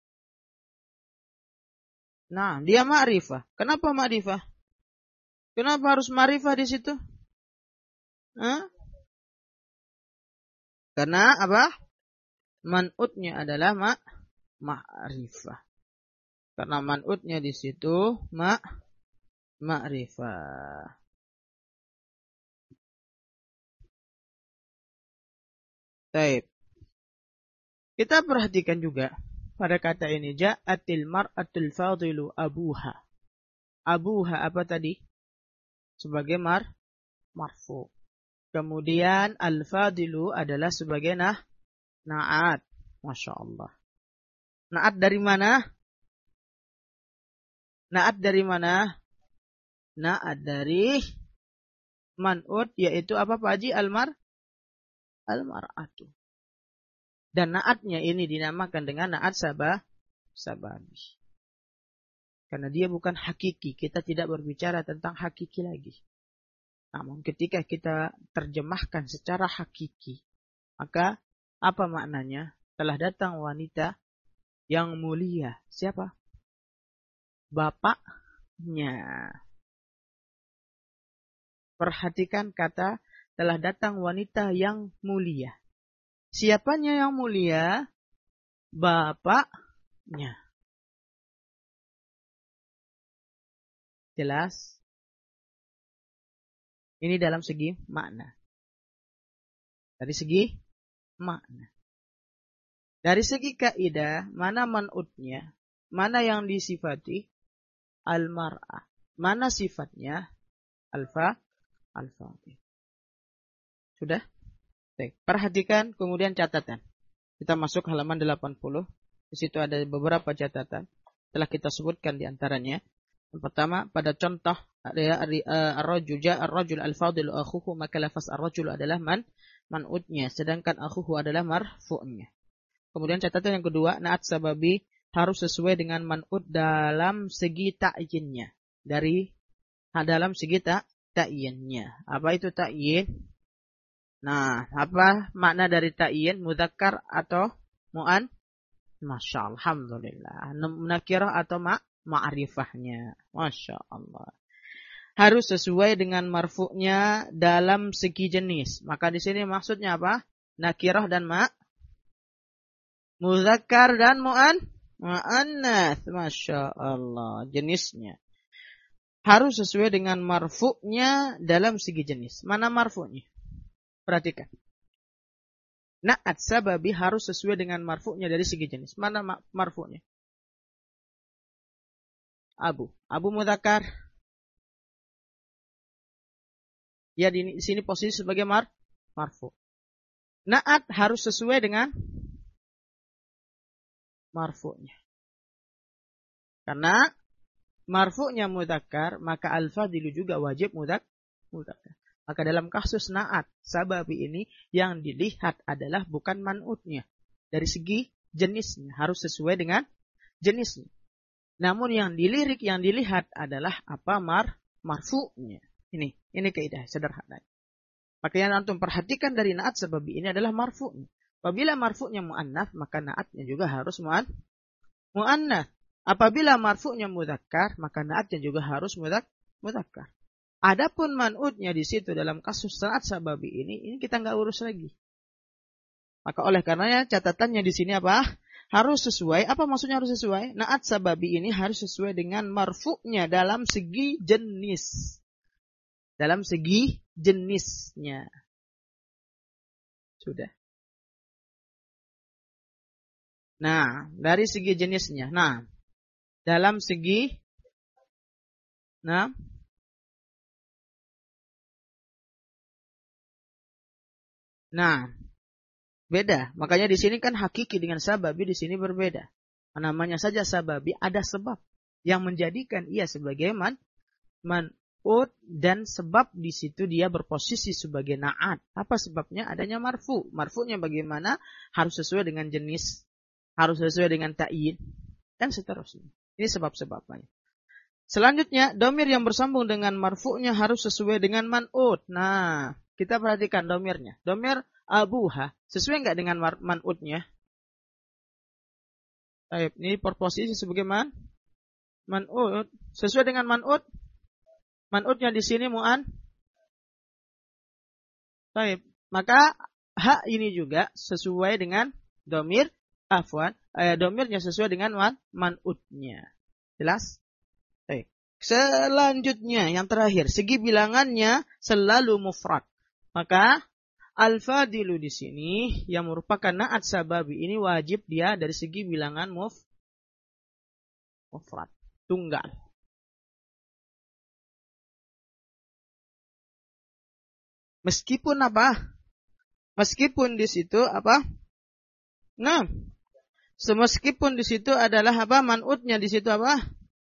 Nah, dia ma'rifah. Kenapa ma'rifah? Kenapa harus ma'rifah di situ? Hah? Karena apa? Man'utnya adalah ma'rifah. Karena man'utnya di situ ma'rifah. Baik. Kita perhatikan juga pada kata ini ja'atil mar'atul fadilu abuha. Abuha apa tadi? Sebagai marfu. Kemudian al-fadilu adalah sebagai na'at. Masya Allah. Na'at dari mana? Na'at dari mana? Na'at dari man'ut, yaitu apa Pak Haji? Al-mar'atu. Dan na'atnya ini dinamakan dengan na'at sababi. Karena dia bukan hakiki. Kita tidak berbicara tentang hakiki lagi. Namun ketika kita terjemahkan secara hakiki, maka apa maknanya? Telah datang wanita yang mulia. Siapa? Bapaknya. Perhatikan kata telah datang wanita yang mulia. Siapanya yang mulia? Bapaknya. Jelas? Ini dalam segi makna. Dari segi makna. Dari segi kaidah, mana man'utnya? Mana yang disifati? Al-mar'ah. Mana sifatnya? Al-fadil. Sudah? Baik. Perhatikan kemudian catatan. Kita masuk halaman 80. Di situ ada beberapa catatan. Telah kita sebutkan di antaranya. Yang pertama, pada contoh ar-rajul al-fadilu akhuhu, maka lafaz ar-rajul adalah man'utnya, sedangkan akhuhu adalah marfu'nya. Kemudian catatan yang kedua, na'at sababi harus sesuai dengan man'ut dalam segi ta'yinnya. Dalam segi ta'yinnya. Apa itu ta'yin? Nah, apa makna dari ta'yin? Mudzakkar atau mu'an? Masya Allah, alhamdulillah. Nakirah atau ma'rifahnya. Masya Allah. Harus sesuai dengan marfu'nya dalam segi jenis. Maka di sini maksudnya apa? Nakirah dan mudzakkar dan mu'annats. Masya Allah. Jenisnya. Harus sesuai dengan marfu'nya dalam segi jenis. Mana marfu'nya? Perhatikan. Na'at sababi harus sesuai dengan marfu'nya dari segi jenis. Mana marfu'nya? Abu mudzakkar. Ya di sini posisi sebagai marfu. Na'at harus sesuai dengan marfu'nya. Karena marfu'nya mudzakkar, maka al-fadilu juga wajib mudzakkar. Maka dalam kasus na'at sababi ini yang dilihat adalah bukan man'utnya. Dari segi jenisnya harus sesuai dengan jenisnya. Namun yang dilihat adalah apa marfu'nya. Ini kaidah sederhana. Maka yang antum perhatikan dari na'at sababi ini adalah marfu'nya. Apabila marfu'nya mu'annats, maka na'atnya juga harus mu'annats. Apabila marfu'nya mudzakkar, maka na'atnya juga harus mudzakkar. Adapun man'utnya di situ dalam kasus na'at sababi ini kita nggak urus lagi. Maka oleh karenanya catatannya di sini apa? harus sesuai. Apa maksudnya harus sesuai? Na'at sababi ini harus sesuai dengan marfu'nya dalam segi jenis. Dalam segi jenisnya. Sudah. Nah, dari segi jenisnya. Nah, dalam segi Nah, beda. Makanya di sini kan hakiki dengan sababi di sini berbeda. Namanya saja sababi ada sebab yang menjadikan ia sebagai man'ut dan sebab di situ dia berposisi sebagai na'at. Apa sebabnya? Adanya marfu. Marfu'nya bagaimana? Harus sesuai dengan jenis, harus sesuai dengan ta'yin dan seterusnya. Ini sebab-sebabnya. Selanjutnya, domir yang bersambung dengan marfu'nya harus sesuai dengan man'ut. Nah, kita perhatikan domirnya. Domir abuha. Sesuai nggak dengan man'utnya? Baik, ini berposisi sebagai man'ut. Sesuai dengan man'ut? Man'utnya di sini mu'an. Baik, maka hak ini juga sesuai dengan domir. Domirnya sesuai dengan man'utnya. Jelas? Baik. Selanjutnya, yang terakhir, segi bilangannya selalu mufrad. Maka al-fadilu di sini yang merupakan na'at sababi ini wajib dia dari segi bilangan mufrad, tunggal. Meskipun apa? Meskipun di situ apa? Nah, meskipun di situ adalah apa? Man'utnya di situ apa?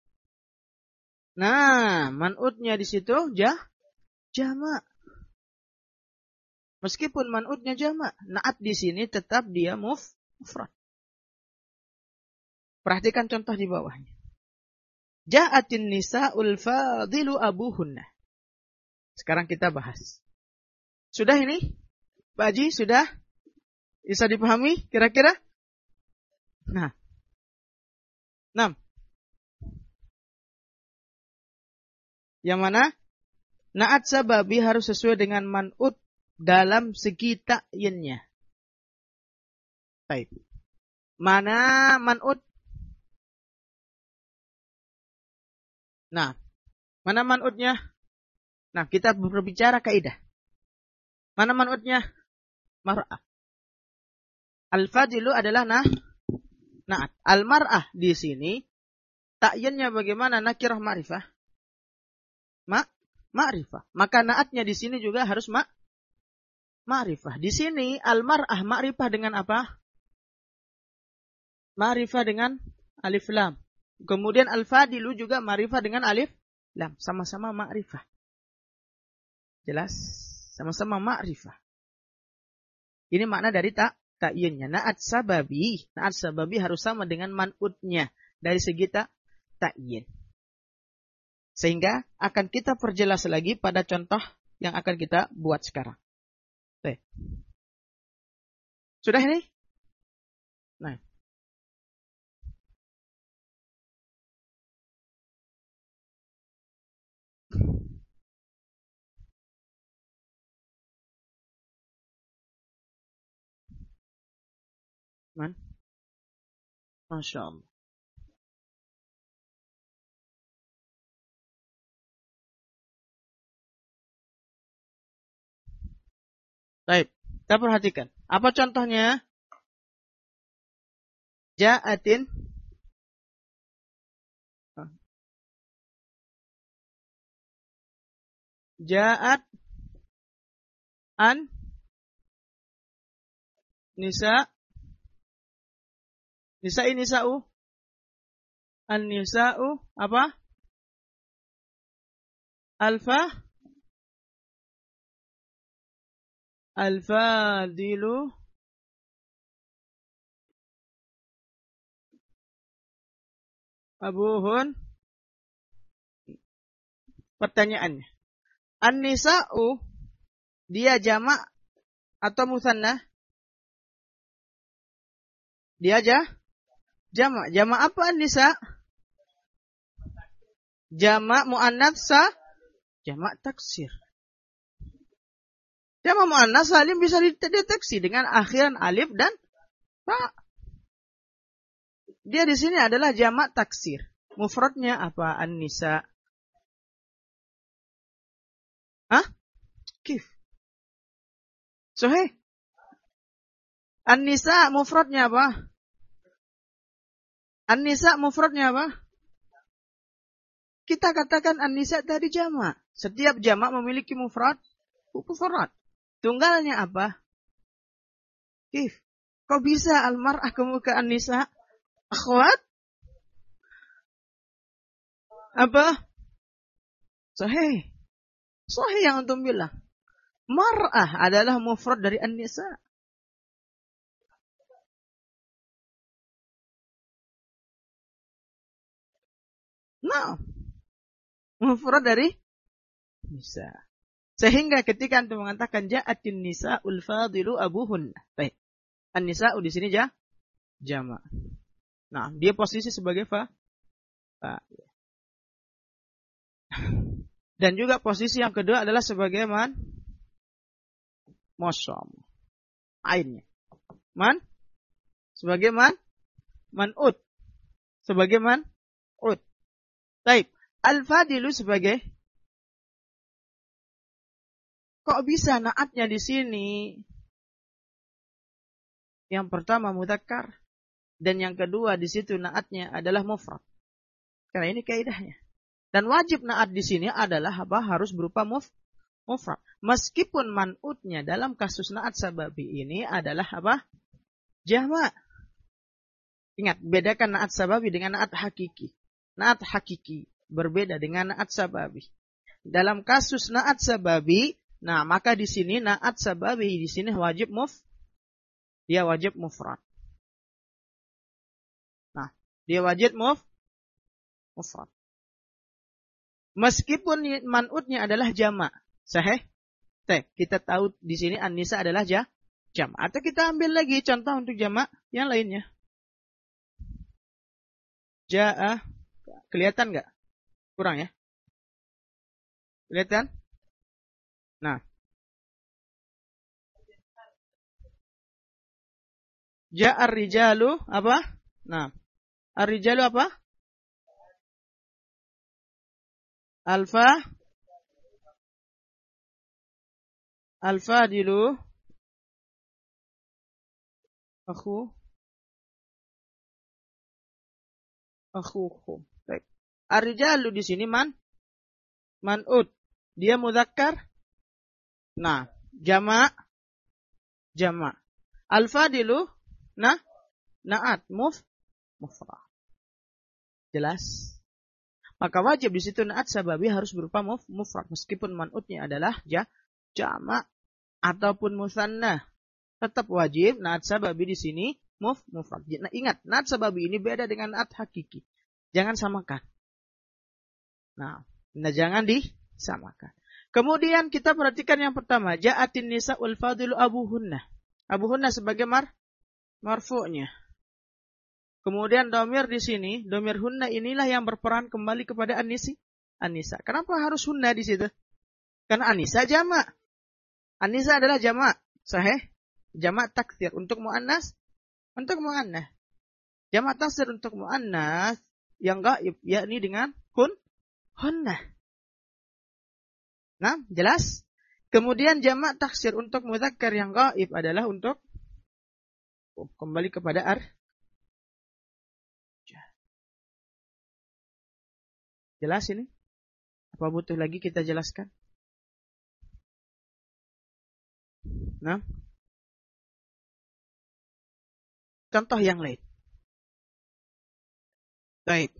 Nah, man'utnya di situ jamak. Meskipun man'utnya jamak, na'at di sini tetap dia mufrad. Perhatikan contoh di bawahnya. Ja'atin nisa'ul fadilu abuhunna. Sekarang kita bahas. Sudah ini? Pak Haji, sudah? Bisa dipahami kira-kira? Nah. 6. Yang mana? Na'at sababi harus sesuai dengan man'ut dalam segi ta'yinnya. Baik. Mana man'ut? Nah, mana man'utnya? Nah, kita berbicara kaidah. Mana man'utnya? Mar'ah. Al-fadilu adalah na'at. Al-mar'ah di sini ta'yinnya bagaimana? Nakirah ma'rifah. Ma'rifah. Maka na'atnya di sini juga harus ma'rifah. Di sini al-mar'ah ma'rifah dengan apa? Ma'rifah dengan alif lam. Kemudian al-fadilu juga ma'rifah dengan alif lam. Sama-sama ma'rifah. Jelas? Sama-sama ma'rifah. Ini makna dari ta'yinnya. Na'at sababi harus sama dengan man'utnya dari segi ta'yin. Sehingga akan kita perjelas lagi pada contoh yang akan kita buat sekarang. Baik. Sudah ini? Nah. Masya Allah. Baik, kita perhatikan. Apa contohnya? Ja'atin. Ja'at an nisa. Nisa'u. An nisa'u apa? Al-fadilu abuhun. Pertanyaannya. An-nisa'u dia jamak atau musanna? Dia jamak. Jamak apa an-nisa? Jamak muannats jamak taksir. Jamak muannats salim bisa dideteksi dengan akhiran alif dan ta. Dia di sini adalah jamak taksir. Mufradnya apa? An-nisa. Hah? Kif. Sahih. An-nisa mufradnya apa? An-nisa mufradnya apa? Kita katakan an-nisa tadi jamak. Setiap jamak memiliki mufrad. Tunggalnya apa? Kif. Kok bisa al-mar'ah ke an-nisa? Akhwat? Apa? Sahih. Sahih yang antum bilang. Mar'ah adalah mufrad dari an-nisa. Nah, mufrad dari nisa. Sehingga ketika antum mengatakan ja'atin nisa'ul fadilu abuhunna. Baik. An-nisa'u di sini jamak. Nah, dia posisi sebagai dan juga posisi yang kedua adalah sebagai mosom. Ainnya. Sebagai man'ud. Sebagai man'ud. Baik. Al-fadilu sebagai, kok bisa naatnya di sini? Yang pertama mudzakkar dan yang kedua di situ naatnya adalah mufrad. Karena ini kaidahnya. Dan wajib naat di sini adalah apa? Harus berupa mufrad. Meskipun man'udnya dalam kasus naat sababi ini adalah apa? Jamak. Ingat, bedakan naat sababi dengan naat hakiki. Naat hakiki berbeda dengan naat sababi. Dalam kasus naat sababi, nah maka di sini naat sababi di sini wajib dia wajib mufrad. Nah, dia wajib mufrad. Meskipun man'udnya adalah jamak. Sahih? Kita tahu di sini an-nisa adalah jamak. Atau kita ambil lagi contoh untuk jamak yang lainnya. Ja'a, kelihatan enggak? Kurang ya? Kelihatan? Nah. Ja'ar rijalu apa? Nah. Ar-rijalu apa? Al-fadilu akhukum. Baik. Ar-rijalu di sini man'ud. Dia mudzakkar. Nah, jamak. Al-fadilu na'at mufrad. Jelas? Maka wajib di situ naat sababi harus berupa mufrad meskipun man'udnya adalah jamak ataupun musanna. Tetap wajib naat sababi di sini mufrad. Nah, ingat, naat sababi ini beda dengan naat hakiki. Jangan samakan. Nah, jangan disamakan. Kemudian kita perhatikan yang pertama, ja'atin nisa'ul fadilu abuhunna. Abuhunna sebagai marfu'nya. Kemudian domir di sini, domir hunna inilah yang berperan kembali kepada an-nisa. Kenapa harus hunna di situ? Karena an-nisa jamak. An-nisa adalah jamak. Sahih? Jamak taksir untuk muannas. Jamak taksir untuk muannas yang gaib, yakni dengan hunna. Nah, jelas? Kemudian jamak taksir untuk mudzakkar yang gaib adalah untuk kembali kepada Jelas ini? Apa butuh lagi kita jelaskan? Nah, contoh yang lain. Baik.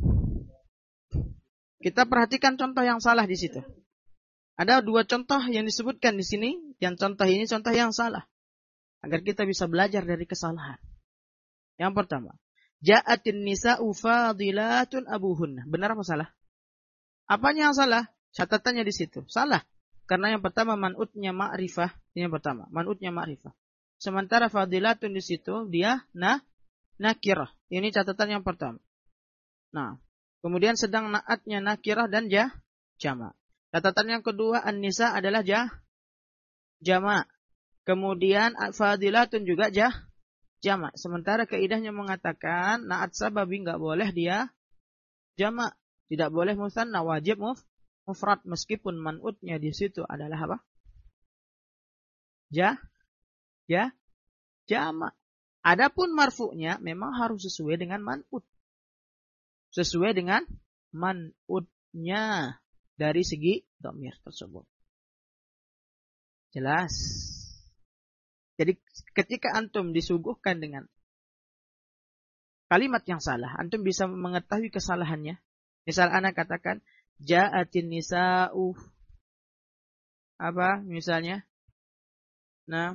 Kita perhatikan contoh yang salah di situ. Ada 2 contoh yang disebutkan di sini. Yang contoh ini contoh yang salah. Agar kita bisa belajar dari kesalahan. Yang pertama. Ja'atin nisa'u fadilatun abuhunna. Benar apa salah? Apanya yang salah? Catatannya di situ. Salah. Karena yang pertama man'udnya ma'rifah. Ini yang pertama. Man'udnya ma'rifah. Sementara fadilatun di situ dia nakirah. Ini catatan yang pertama. Nah, kemudian sedang naatnya nakirah dan jamak. Catatan yang kedua an-nisa adalah jamak. Kemudian fadilatun juga jamak. Sementara kaidahnya mengatakan na'at sababi nggak boleh dia jamak. Tidak boleh musanna, wajib mufrad meskipun man'utnya di situ adalah apa? Jamak. Adapun marfu'nya memang harus sesuai dengan man'ut. Sesuai dengan man'utnya dari segi dhamir tersebut. Jelas. Jadi ketika antum disuguhkan dengan kalimat yang salah, antum bisa mengetahui kesalahannya. Misal ana katakan ja'atin nisa'u apa misalnya? Nah,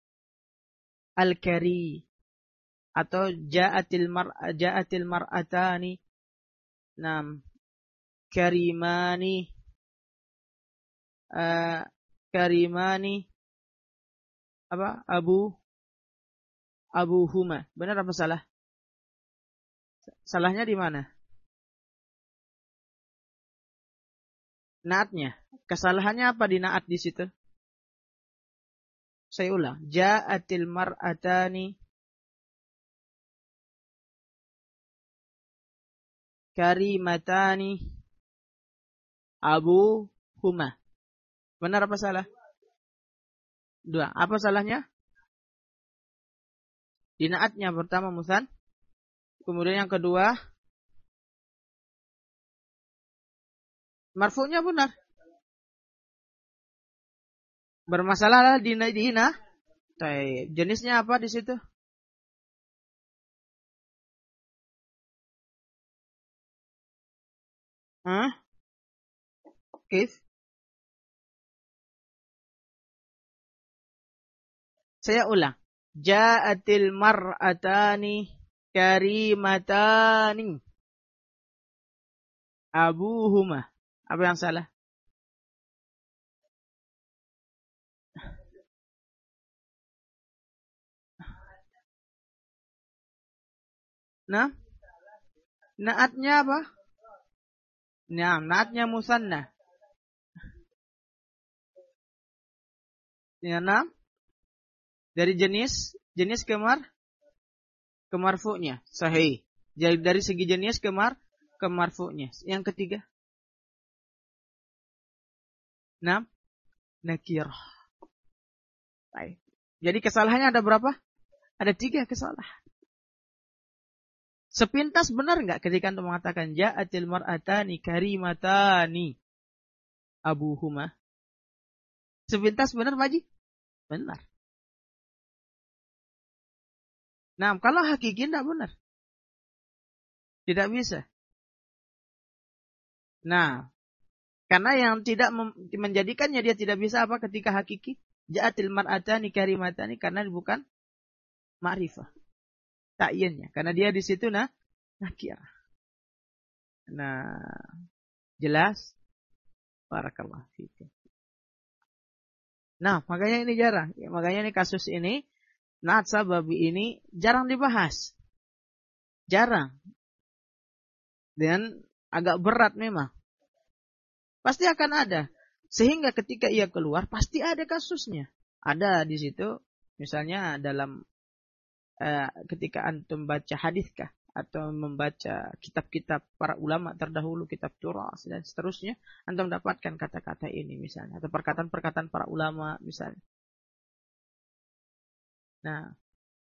al-kari atau ja'atil mar'atani. Nah, karimani karimani apa? Abuhuma. Benar apa salah? Salahnya di mana? Naatnya. Kesalahannya apa di naat di situ? Saya ulang. Ja'atil mar'atani karimatani abuhuma. Benar apa salah? Dua. Apa salahnya? Di naatnya pertama musan. Kemudian yang kedua marfu'nya benar. Bermasalah di ina. Jenisnya apa di situ? Kif? Saya ulang. Ja'atil mar'atani karimatani abuhuma. Apa yang salah? Nah, naatnya apa? Nah, naatnya musanna. Ya, nah. Dari jenis kemarfu'nya. Sahih. Jadi dari segi jenis kemarfu'nya. Yang ketiga. Nah, nakirah. Baik. Jadi kesalahannya ada berapa? Ada 3 kesalahan. Sepintas benar enggak ketika antum mengatakan ja'atil mar'atani karimatani abuhuma? Sepintas benar, Pak Haji? Benar. Nah, kalau hakiki tidak benar. Tidak bisa. Nah, karena yang tidak menjadikannya dia tidak bisa apa ketika hakiki? Ja'atil mar'atani karimatani karena bukan ma'rifah. Ta'yinnya. Karena dia di situ nakirah. Nah, jelas? Barakallahu fiikum. Nah, makanya ini jarang. Ya, makanya ini kasus ini na'at sababi ini jarang dibahas. Jarang. Dan agak berat memang. Pasti akan ada. Sehingga ketika ia keluar, pasti ada kasusnya. Ada di situ, misalnya dalam ketika antum baca hadiskah atau membaca kitab-kitab para ulama terdahulu, kitab turas dan seterusnya, antum dapatkan kata-kata ini misalnya, atau perkataan-perkataan para ulama misalnya. Nah,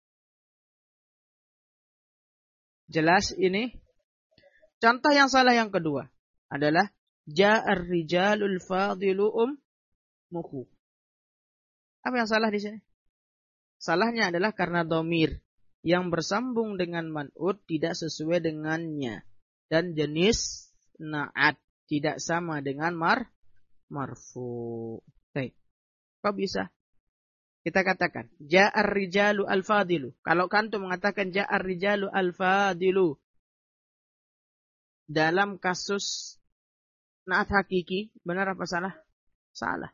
jelas ini. Contoh yang salah yang kedua adalah ja'ar rijalul fadilu muhu. Apa yang salah di sini? Salahnya adalah karena dhamir yang bersambung dengan man'ut tidak sesuai dengannya dan jenis na'at tidak sama dengan marfu. Baik. Kok bisa? Kita katakan ja'ar rijalu al-fadilu. Kalau kantum mengatakan ja'ar rijalu al-fadilu dalam kasus na'at hakiki, benar apa salah? Salah.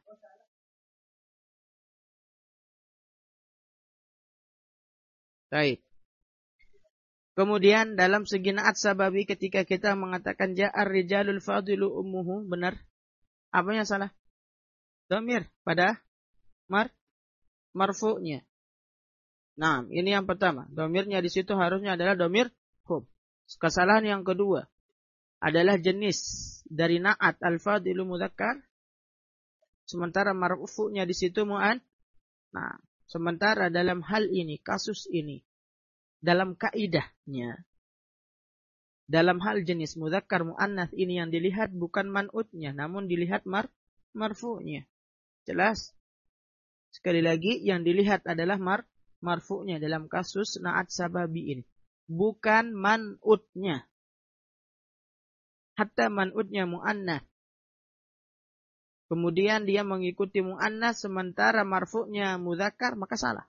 Baik. Kemudian dalam segi na'at sababi ketika kita mengatakan ja'ar rijalul fadilu ummuhu, benar? Apa yang salah? Dhamir pada marfu'nya. Nah, ini yang pertama. Domirnya di situ harusnya adalah domir hum. Kesalahan yang kedua adalah jenis dari na'at al-fadilu mudzakkar. Sementara marfu'nya di situ mu'an. Nah, sementara dalam hal ini, kasus ini, dalam kaidahnya, dalam hal jenis mudzakkar mu'annas ini yang dilihat bukan man'utnya, namun dilihat marfu'nya. Jelas? Sekali lagi, yang dilihat adalah marfu'nya dalam kasus na'at sababi ini. Bukan man'utnya. Hatta man'utnya mu'annas. Kemudian dia mengikuti mu'annas sementara marfu'nya mudzakkar, maka salah.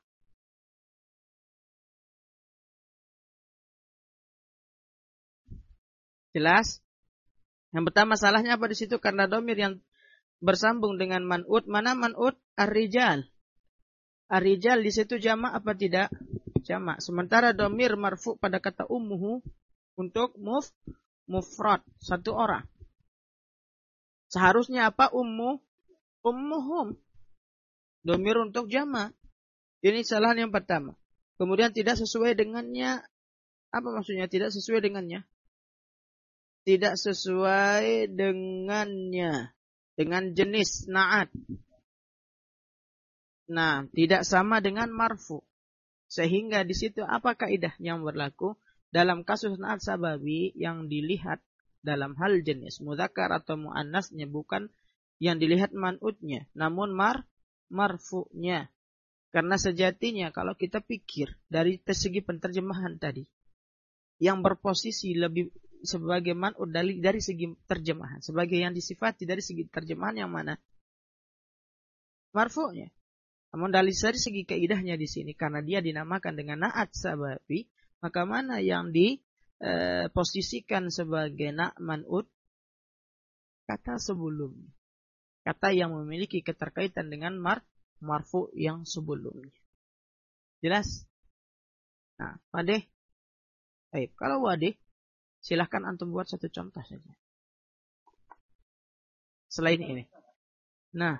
Jelas? Yang pertama salahnya apa di situ? Karena domir yang bersambung dengan man'ut. Mana man'ut? Ar-rijal. Ar-rijal di situ jamak apa tidak? Jamak. Sementara domir marfu' pada kata ummuhu untuk mufrad. Satu orang. Seharusnya apa? Ummuhum. Domir untuk jamak. Ini kesalahan yang pertama. Kemudian tidak sesuai dengannya. Apa maksudnya tidak sesuai dengannya? Tidak sesuai dengannya. Dengan jenis na'at. Nah, tidak sama dengan marfu. Sehingga di situ apa kaidah yang berlaku? Dalam kasus na'at sababi yang dilihat dalam hal jenis mudzakkar atau muannasnya bukan yang dilihat man'utnya, namun marfu'nya. Karena sejatinya kalau kita pikir dari segi penterjemahan tadi, yang berposisi lebih sebagai man'ut dari segi terjemahan, sebagai yang disifati dari segi terjemahan yang mana? Marfu'nya. Namun dari segi kaidahnya di sini, karena dia dinamakan dengan na'at sababi, maka mana yang diposisikan sebagai man'ut? Kata sebelumnya. Kata yang memiliki keterkaitan dengan marfu' yang sebelumnya. Jelas? Nah, wadih. Baik, kalau wadih, silahkan antum buat satu contoh saja. Selain ini. Nah.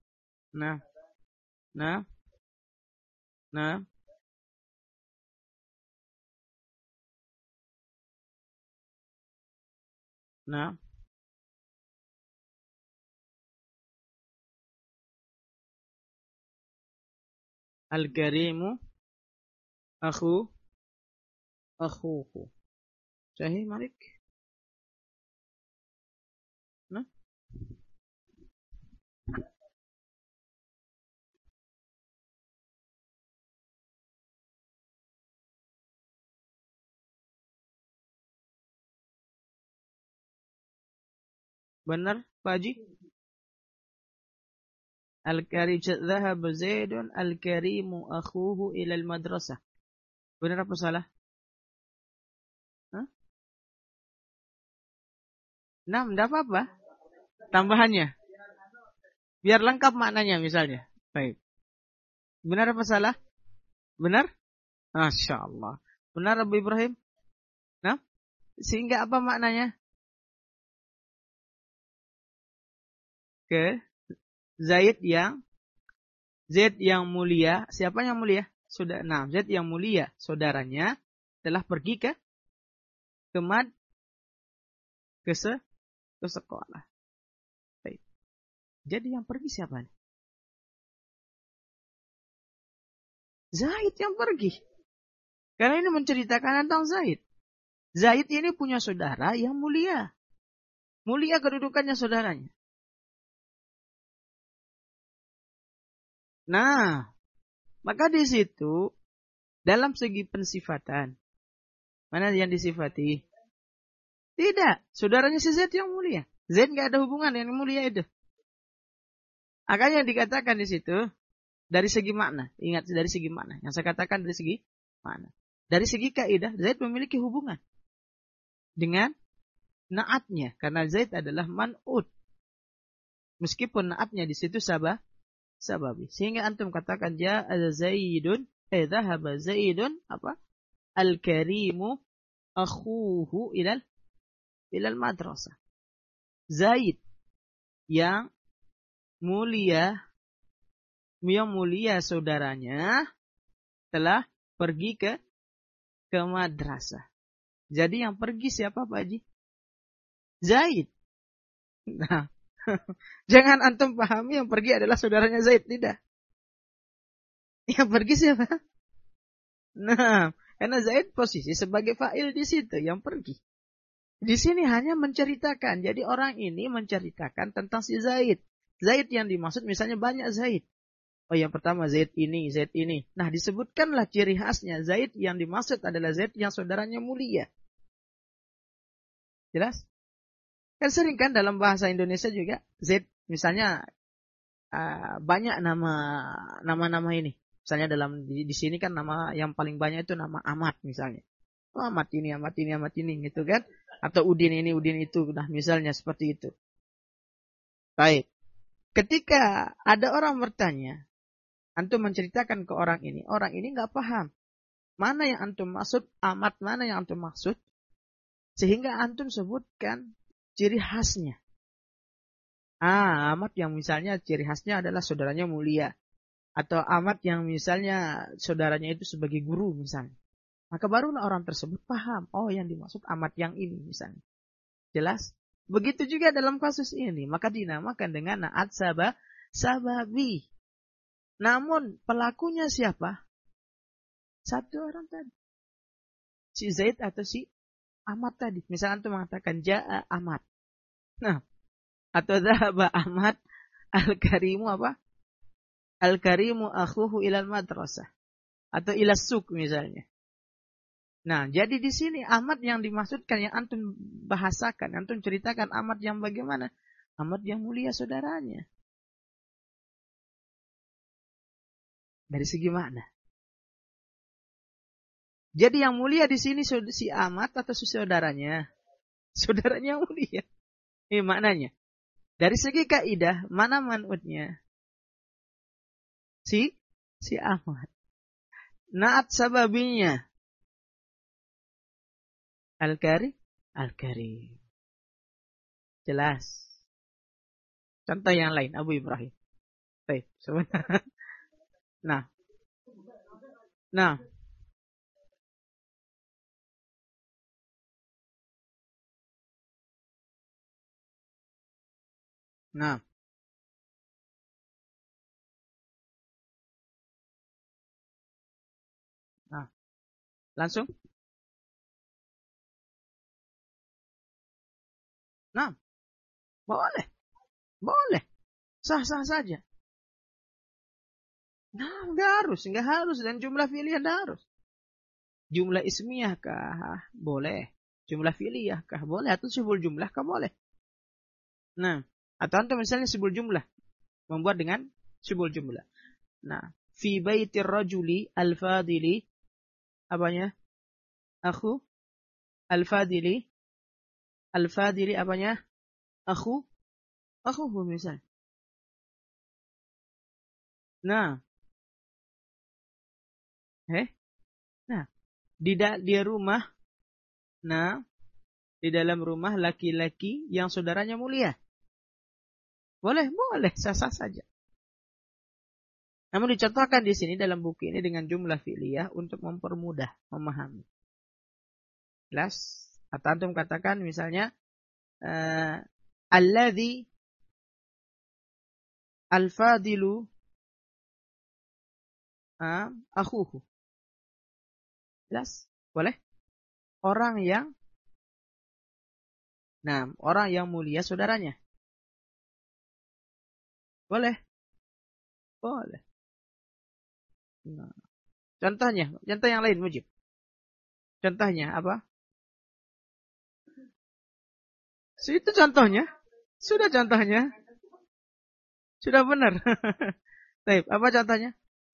Al-karimu akhuhu. Sahih, Malik? Nah. Benar, Pak Haji? Al-karim dhahab Zaidun al-karimu akhuhu ilal madrasah. Benar apa salah? Nah, enggak apa-apa. Tambahannya. Biar lengkap maknanya misalnya. Baik. Benar apa salah? Benar? Masya Allah. Benar Abu Ibrahim? Nah, sehingga apa maknanya? Ke Zaid yang mulia. Siapa yang mulia? Zaid yang mulia. Saudaranya telah pergi ke sekolah. Baik. Jadi yang pergi siapa nih? Zaid yang pergi. Karena ini menceritakan tentang Zaid. Zaid ini punya saudara yang mulia. Mulia kedudukannya saudaranya. Nah, maka di situ dalam segi pensifatan, mana yang disifati? Tidak, saudaranya si Zaid yang mulia. Zaid nggak ada hubungan dengan mulia itu. Makanya dikatakan di situ dari segi makna. Ingat, dari segi makna. Yang saya katakan dari segi makna. Dari segi kaidah, Zaid memiliki hubungan dengan na'atnya. Karena Zaid adalah man'ut. Meskipun na'atnya di situ sababi. Sehingga antum katakan dhahaba Zaidun apa? Al-karimu akhuhu ilal madrasah. Zaid yang mulia saudaranya telah pergi ke madrasah. Jadi yang pergi siapa Pak Haji? Zaid. Nah, jangan antum pahami yang pergi adalah saudaranya Zaid, tidak. Yang pergi siapa? Nah, karena Zaid posisi sebagai fa'il di situ, yang pergi. Di sini hanya menceritakan. Jadi orang ini menceritakan tentang si Zaid. Zaid yang dimaksud misalnya banyak Zaid. Oh, yang pertama Zaid ini, Zaid ini. Nah, disebutkanlah ciri khasnya. Zaid yang dimaksud adalah Zaid yang saudaranya mulia. Jelas? Kan sering kan dalam bahasa Indonesia juga Zaid misalnya banyak nama-nama ini. Misalnya di sini kan nama yang paling banyak itu nama Ahmad misalnya. Oh, Ahmad ini gitu kan? Atau Udin ini, Udin itu. Nah, misalnya seperti itu. Baik. Ketika ada orang bertanya, antum menceritakan ke orang ini nggak paham. Mana yang antum maksud, Ahmad mana yang antum maksud? Sehingga antum sebutkan ciri khasnya. Ahmad yang misalnya ciri khasnya adalah saudaranya mulia. Atau Ahmad yang misalnya saudaranya itu sebagai guru misalnya. Maka barulah orang tersebut paham. Oh, yang dimaksud Ahmad yang ini misalnya. Jelas? Begitu juga dalam kasus ini. Maka dinamakan dengan na'at sababi. Namun pelakunya siapa? Satu orang tadi. Si Zaid atau si Ahmad tadi. Misalnya antum mengatakan ja'a Ahmad. Nah. Atau dhahaba Ahmad al-karimu apa? Al-karimu akhuhu ilal madrasah. Atau ilas suk misalnya. Nah, jadi di sini Ahmad yang dimaksudkan, yang antum bahasakan, antum ceritakan Ahmad yang bagaimana? Ahmad yang mulia saudaranya. Dari segi mana? Jadi yang mulia di sini si Ahmad atau si saudaranya? Saudaranya mulia. Ini maknanya. Dari segi kaidah, mana man'utnya? Si Ahmad. Na'at sababinya. Al-Karim. Jelas. Contoh yang lain, Abu Ibrahim. Baik, sebentar. Nah. Nah. Langsung. Nah. Boleh. Sah-sah saja. Nah, enggak harus. Dan jumlah fi'liyah enggak harus. Jumlah ismiyah kah? Boleh. Jumlah fi'liyah kah? Boleh. Atau sibul jumlah kah? Boleh. Nah. Atau antum misalnya sibul jumlah. Membuat dengan sibul jumlah. Nah. Fi baitir rajuli al-fadili. Apanya? Akhu. Al-fadili. Al-fadili apanya? Akhu misalnya. Nah. Nah. Di rumah. Nah. Di dalam rumah laki-laki yang saudaranya mulia. Boleh, sah-sah saja. Namun dicontohkan di sini dalam buku ini dengan jumlah fi'liyah untuk mempermudah memahami. Jelas? Atau antum katakan misalnya alladzi al-fadilu akhuhu. Jelas? Boleh? Orang yang mulia saudaranya. Boleh? Nah. Contoh yang lain, Mujib. Contohnya apa? Itu contohnya. Sudah contohnya. Sudah benar. Baik, apa contohnya?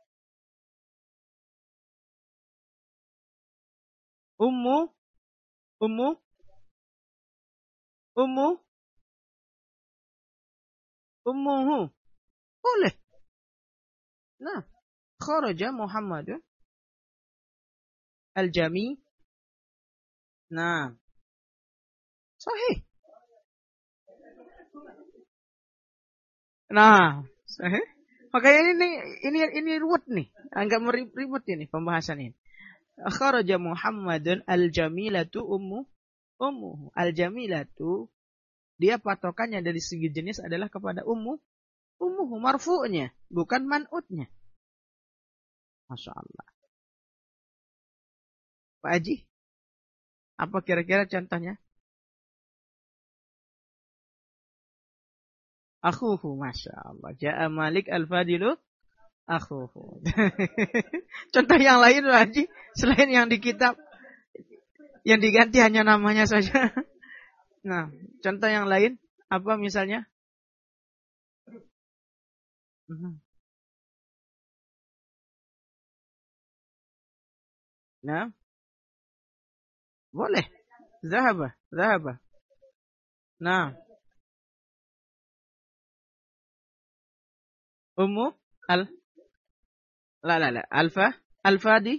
Ummuhu. Boleh. Nah, kharaja Muhammadun al-Jami. Nah, sahih. Nah, sahih. Makanya ini ruwet nih. Enggak ribut ini pembahasan ini. Kharaja Muhammadun al-jamilatu ummuhu. Al-jamilatu, dia patokannya dari segi jenis adalah kepada ummuhu, marfu'nya, bukan man'utnya. Masya Allah. Pak Haji, apa kira-kira contohnya? Akhuhu, Masya Allah. Ja'a Malik al-Fadilu akhuhu. Contoh yang lain Pak Haji, selain yang di kitab, yang diganti hanya namanya saja. Nah, contoh yang lain, apa misalnya? Nah, boleh. Zahaba. Nah, Ummu al la. Al-Fadi.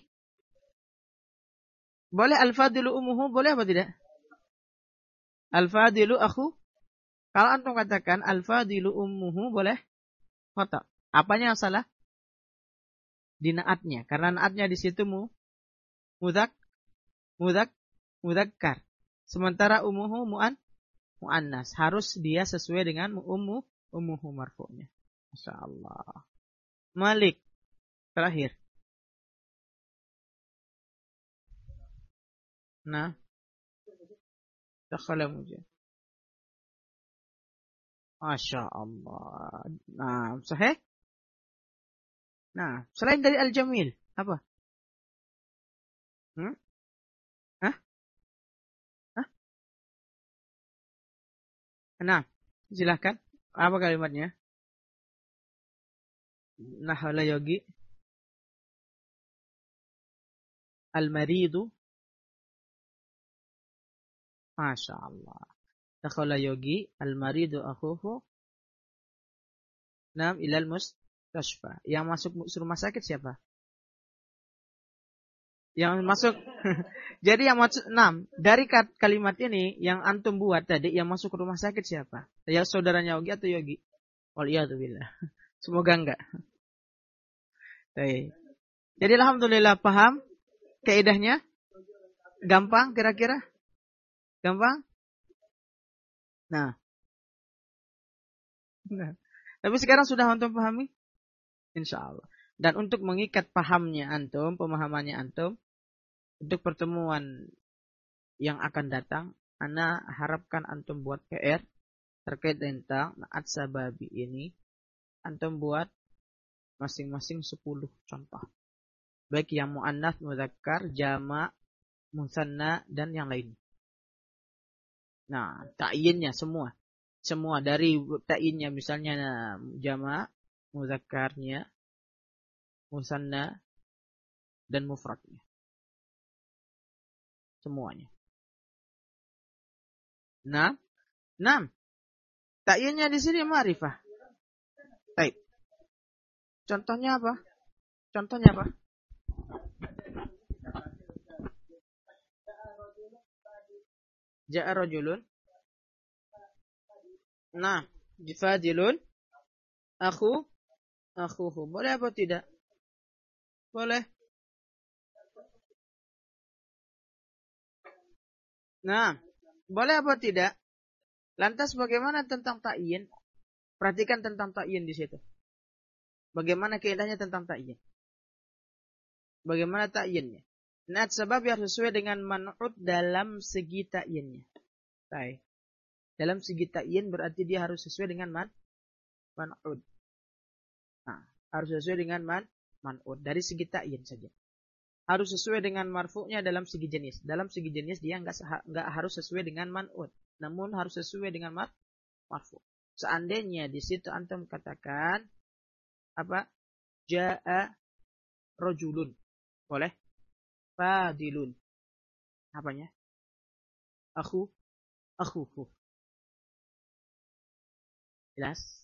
Boleh al-Fadilu ummuhu, boleh apa tidak? Al-Fadilu akhu. Kalau antum katakan al-Fadilu ummuhu, boleh? Khata. Apanya yang salah? Di naatnya. Karena naatnya di situ mudakkar. Sementara ummuhu muannas. Harus dia sesuai dengan ummuhu marfu'nya. Masya Allah. Malik. Terakhir. Nah. Dakhala mujahid. Masya Allah. Nah, sahih? Nah, selain dari al-jamil, apa? Hmm? Hah? Hah? Nah, silakan. Apa kalimatnya? Nahala yogi. Al-maridu. Masya Allah. Dakhala yogi. Al-maridu akhuhu. Nam ilal mustashfa. Yang masuk rumah sakit siapa? Yang masuk. Jadi yang masuk 6. Dari kalimat ini yang antum buat tadi, yang masuk ke rumah sakit siapa? Ya saudaranya Yogi atau Yogi? Waliyadzubillah. Semoga enggak. Baik. Jadi alhamdulillah paham kaidahnya? Gampang kira-kira? Gampang? Nah. Tapi sekarang sudah antum pahami? Insyaallah. Dan untuk mengikat pahamnya antum, pemahamannya antum, untuk pertemuan yang akan datang, ana harapkan antum buat PR terkait tentang naat sababi ini. Antum buat masing-masing 10 contoh. Baik yang muannats, mudzakkar, jama', musanna dan yang lain. Nah, ta'yinnya semua. Semua dari ta'yinnya misalnya jama', mudzakarnya, musanna dan mufradnya. Semuanya. Nah, ta'yinnya di sini ma'rifah. Baik. Contohnya apa? Ja'a rajulun. Nah, jifadilun. Akhuhu. Boleh apa tidak? Boleh. Nah, boleh apa tidak? Lantas bagaimana tentang ta'yin? Perhatikan tentang ta'yin di situ. Bagaimana kaidahnya tentang ta'yin? Bagaimana ta'yinnya? Nah, sebab harus sesuai dengan man'ud dalam segi ta'yinnya. Baik. Dalam segi ta'yin berarti dia harus sesuai dengan man'ud. Nah, harus sesuai dengan man'ud dari segi ta'yin saja. Harus sesuai dengan marfu'nya dalam segi jenis. Dalam segi jenis dia enggak harus sesuai dengan man'ud, namun harus sesuai dengan marfu'. Seandainya di situ antum katakan apa? Ja'a rajulun. Boleh? Fadilun. Apanya? Akhuhu. Jelas?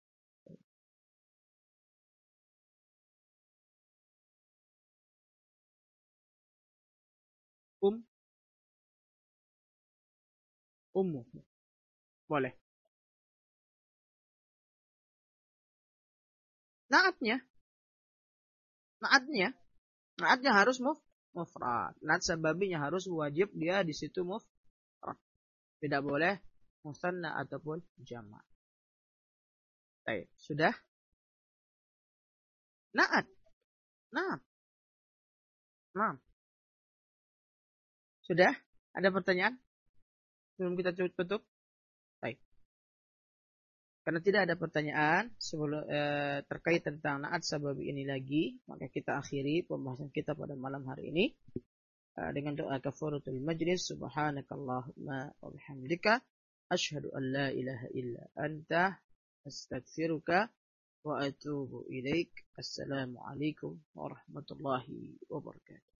Ummu. Boleh. Naatnya harus mufrad. Na'at sababinya harus wajib dia di situ mufrad. Tidak boleh musanna ataupun jamak. Baik, sudah? Na'at. Nah. Sudah? Ada pertanyaan? Sebelum kita tutup? Baik. Karena tidak ada pertanyaan sebelum terkait tentang na'at sababi ini lagi, maka kita akhiri pembahasan kita pada malam hari ini dengan doa kafaratul majlis. Subhanakallahumma wa bihamdika asyhadu an la ilaha illa anta astaghfiruka wa atubu ilaik. Assalamualaikum warahmatullahi wabarakatuh.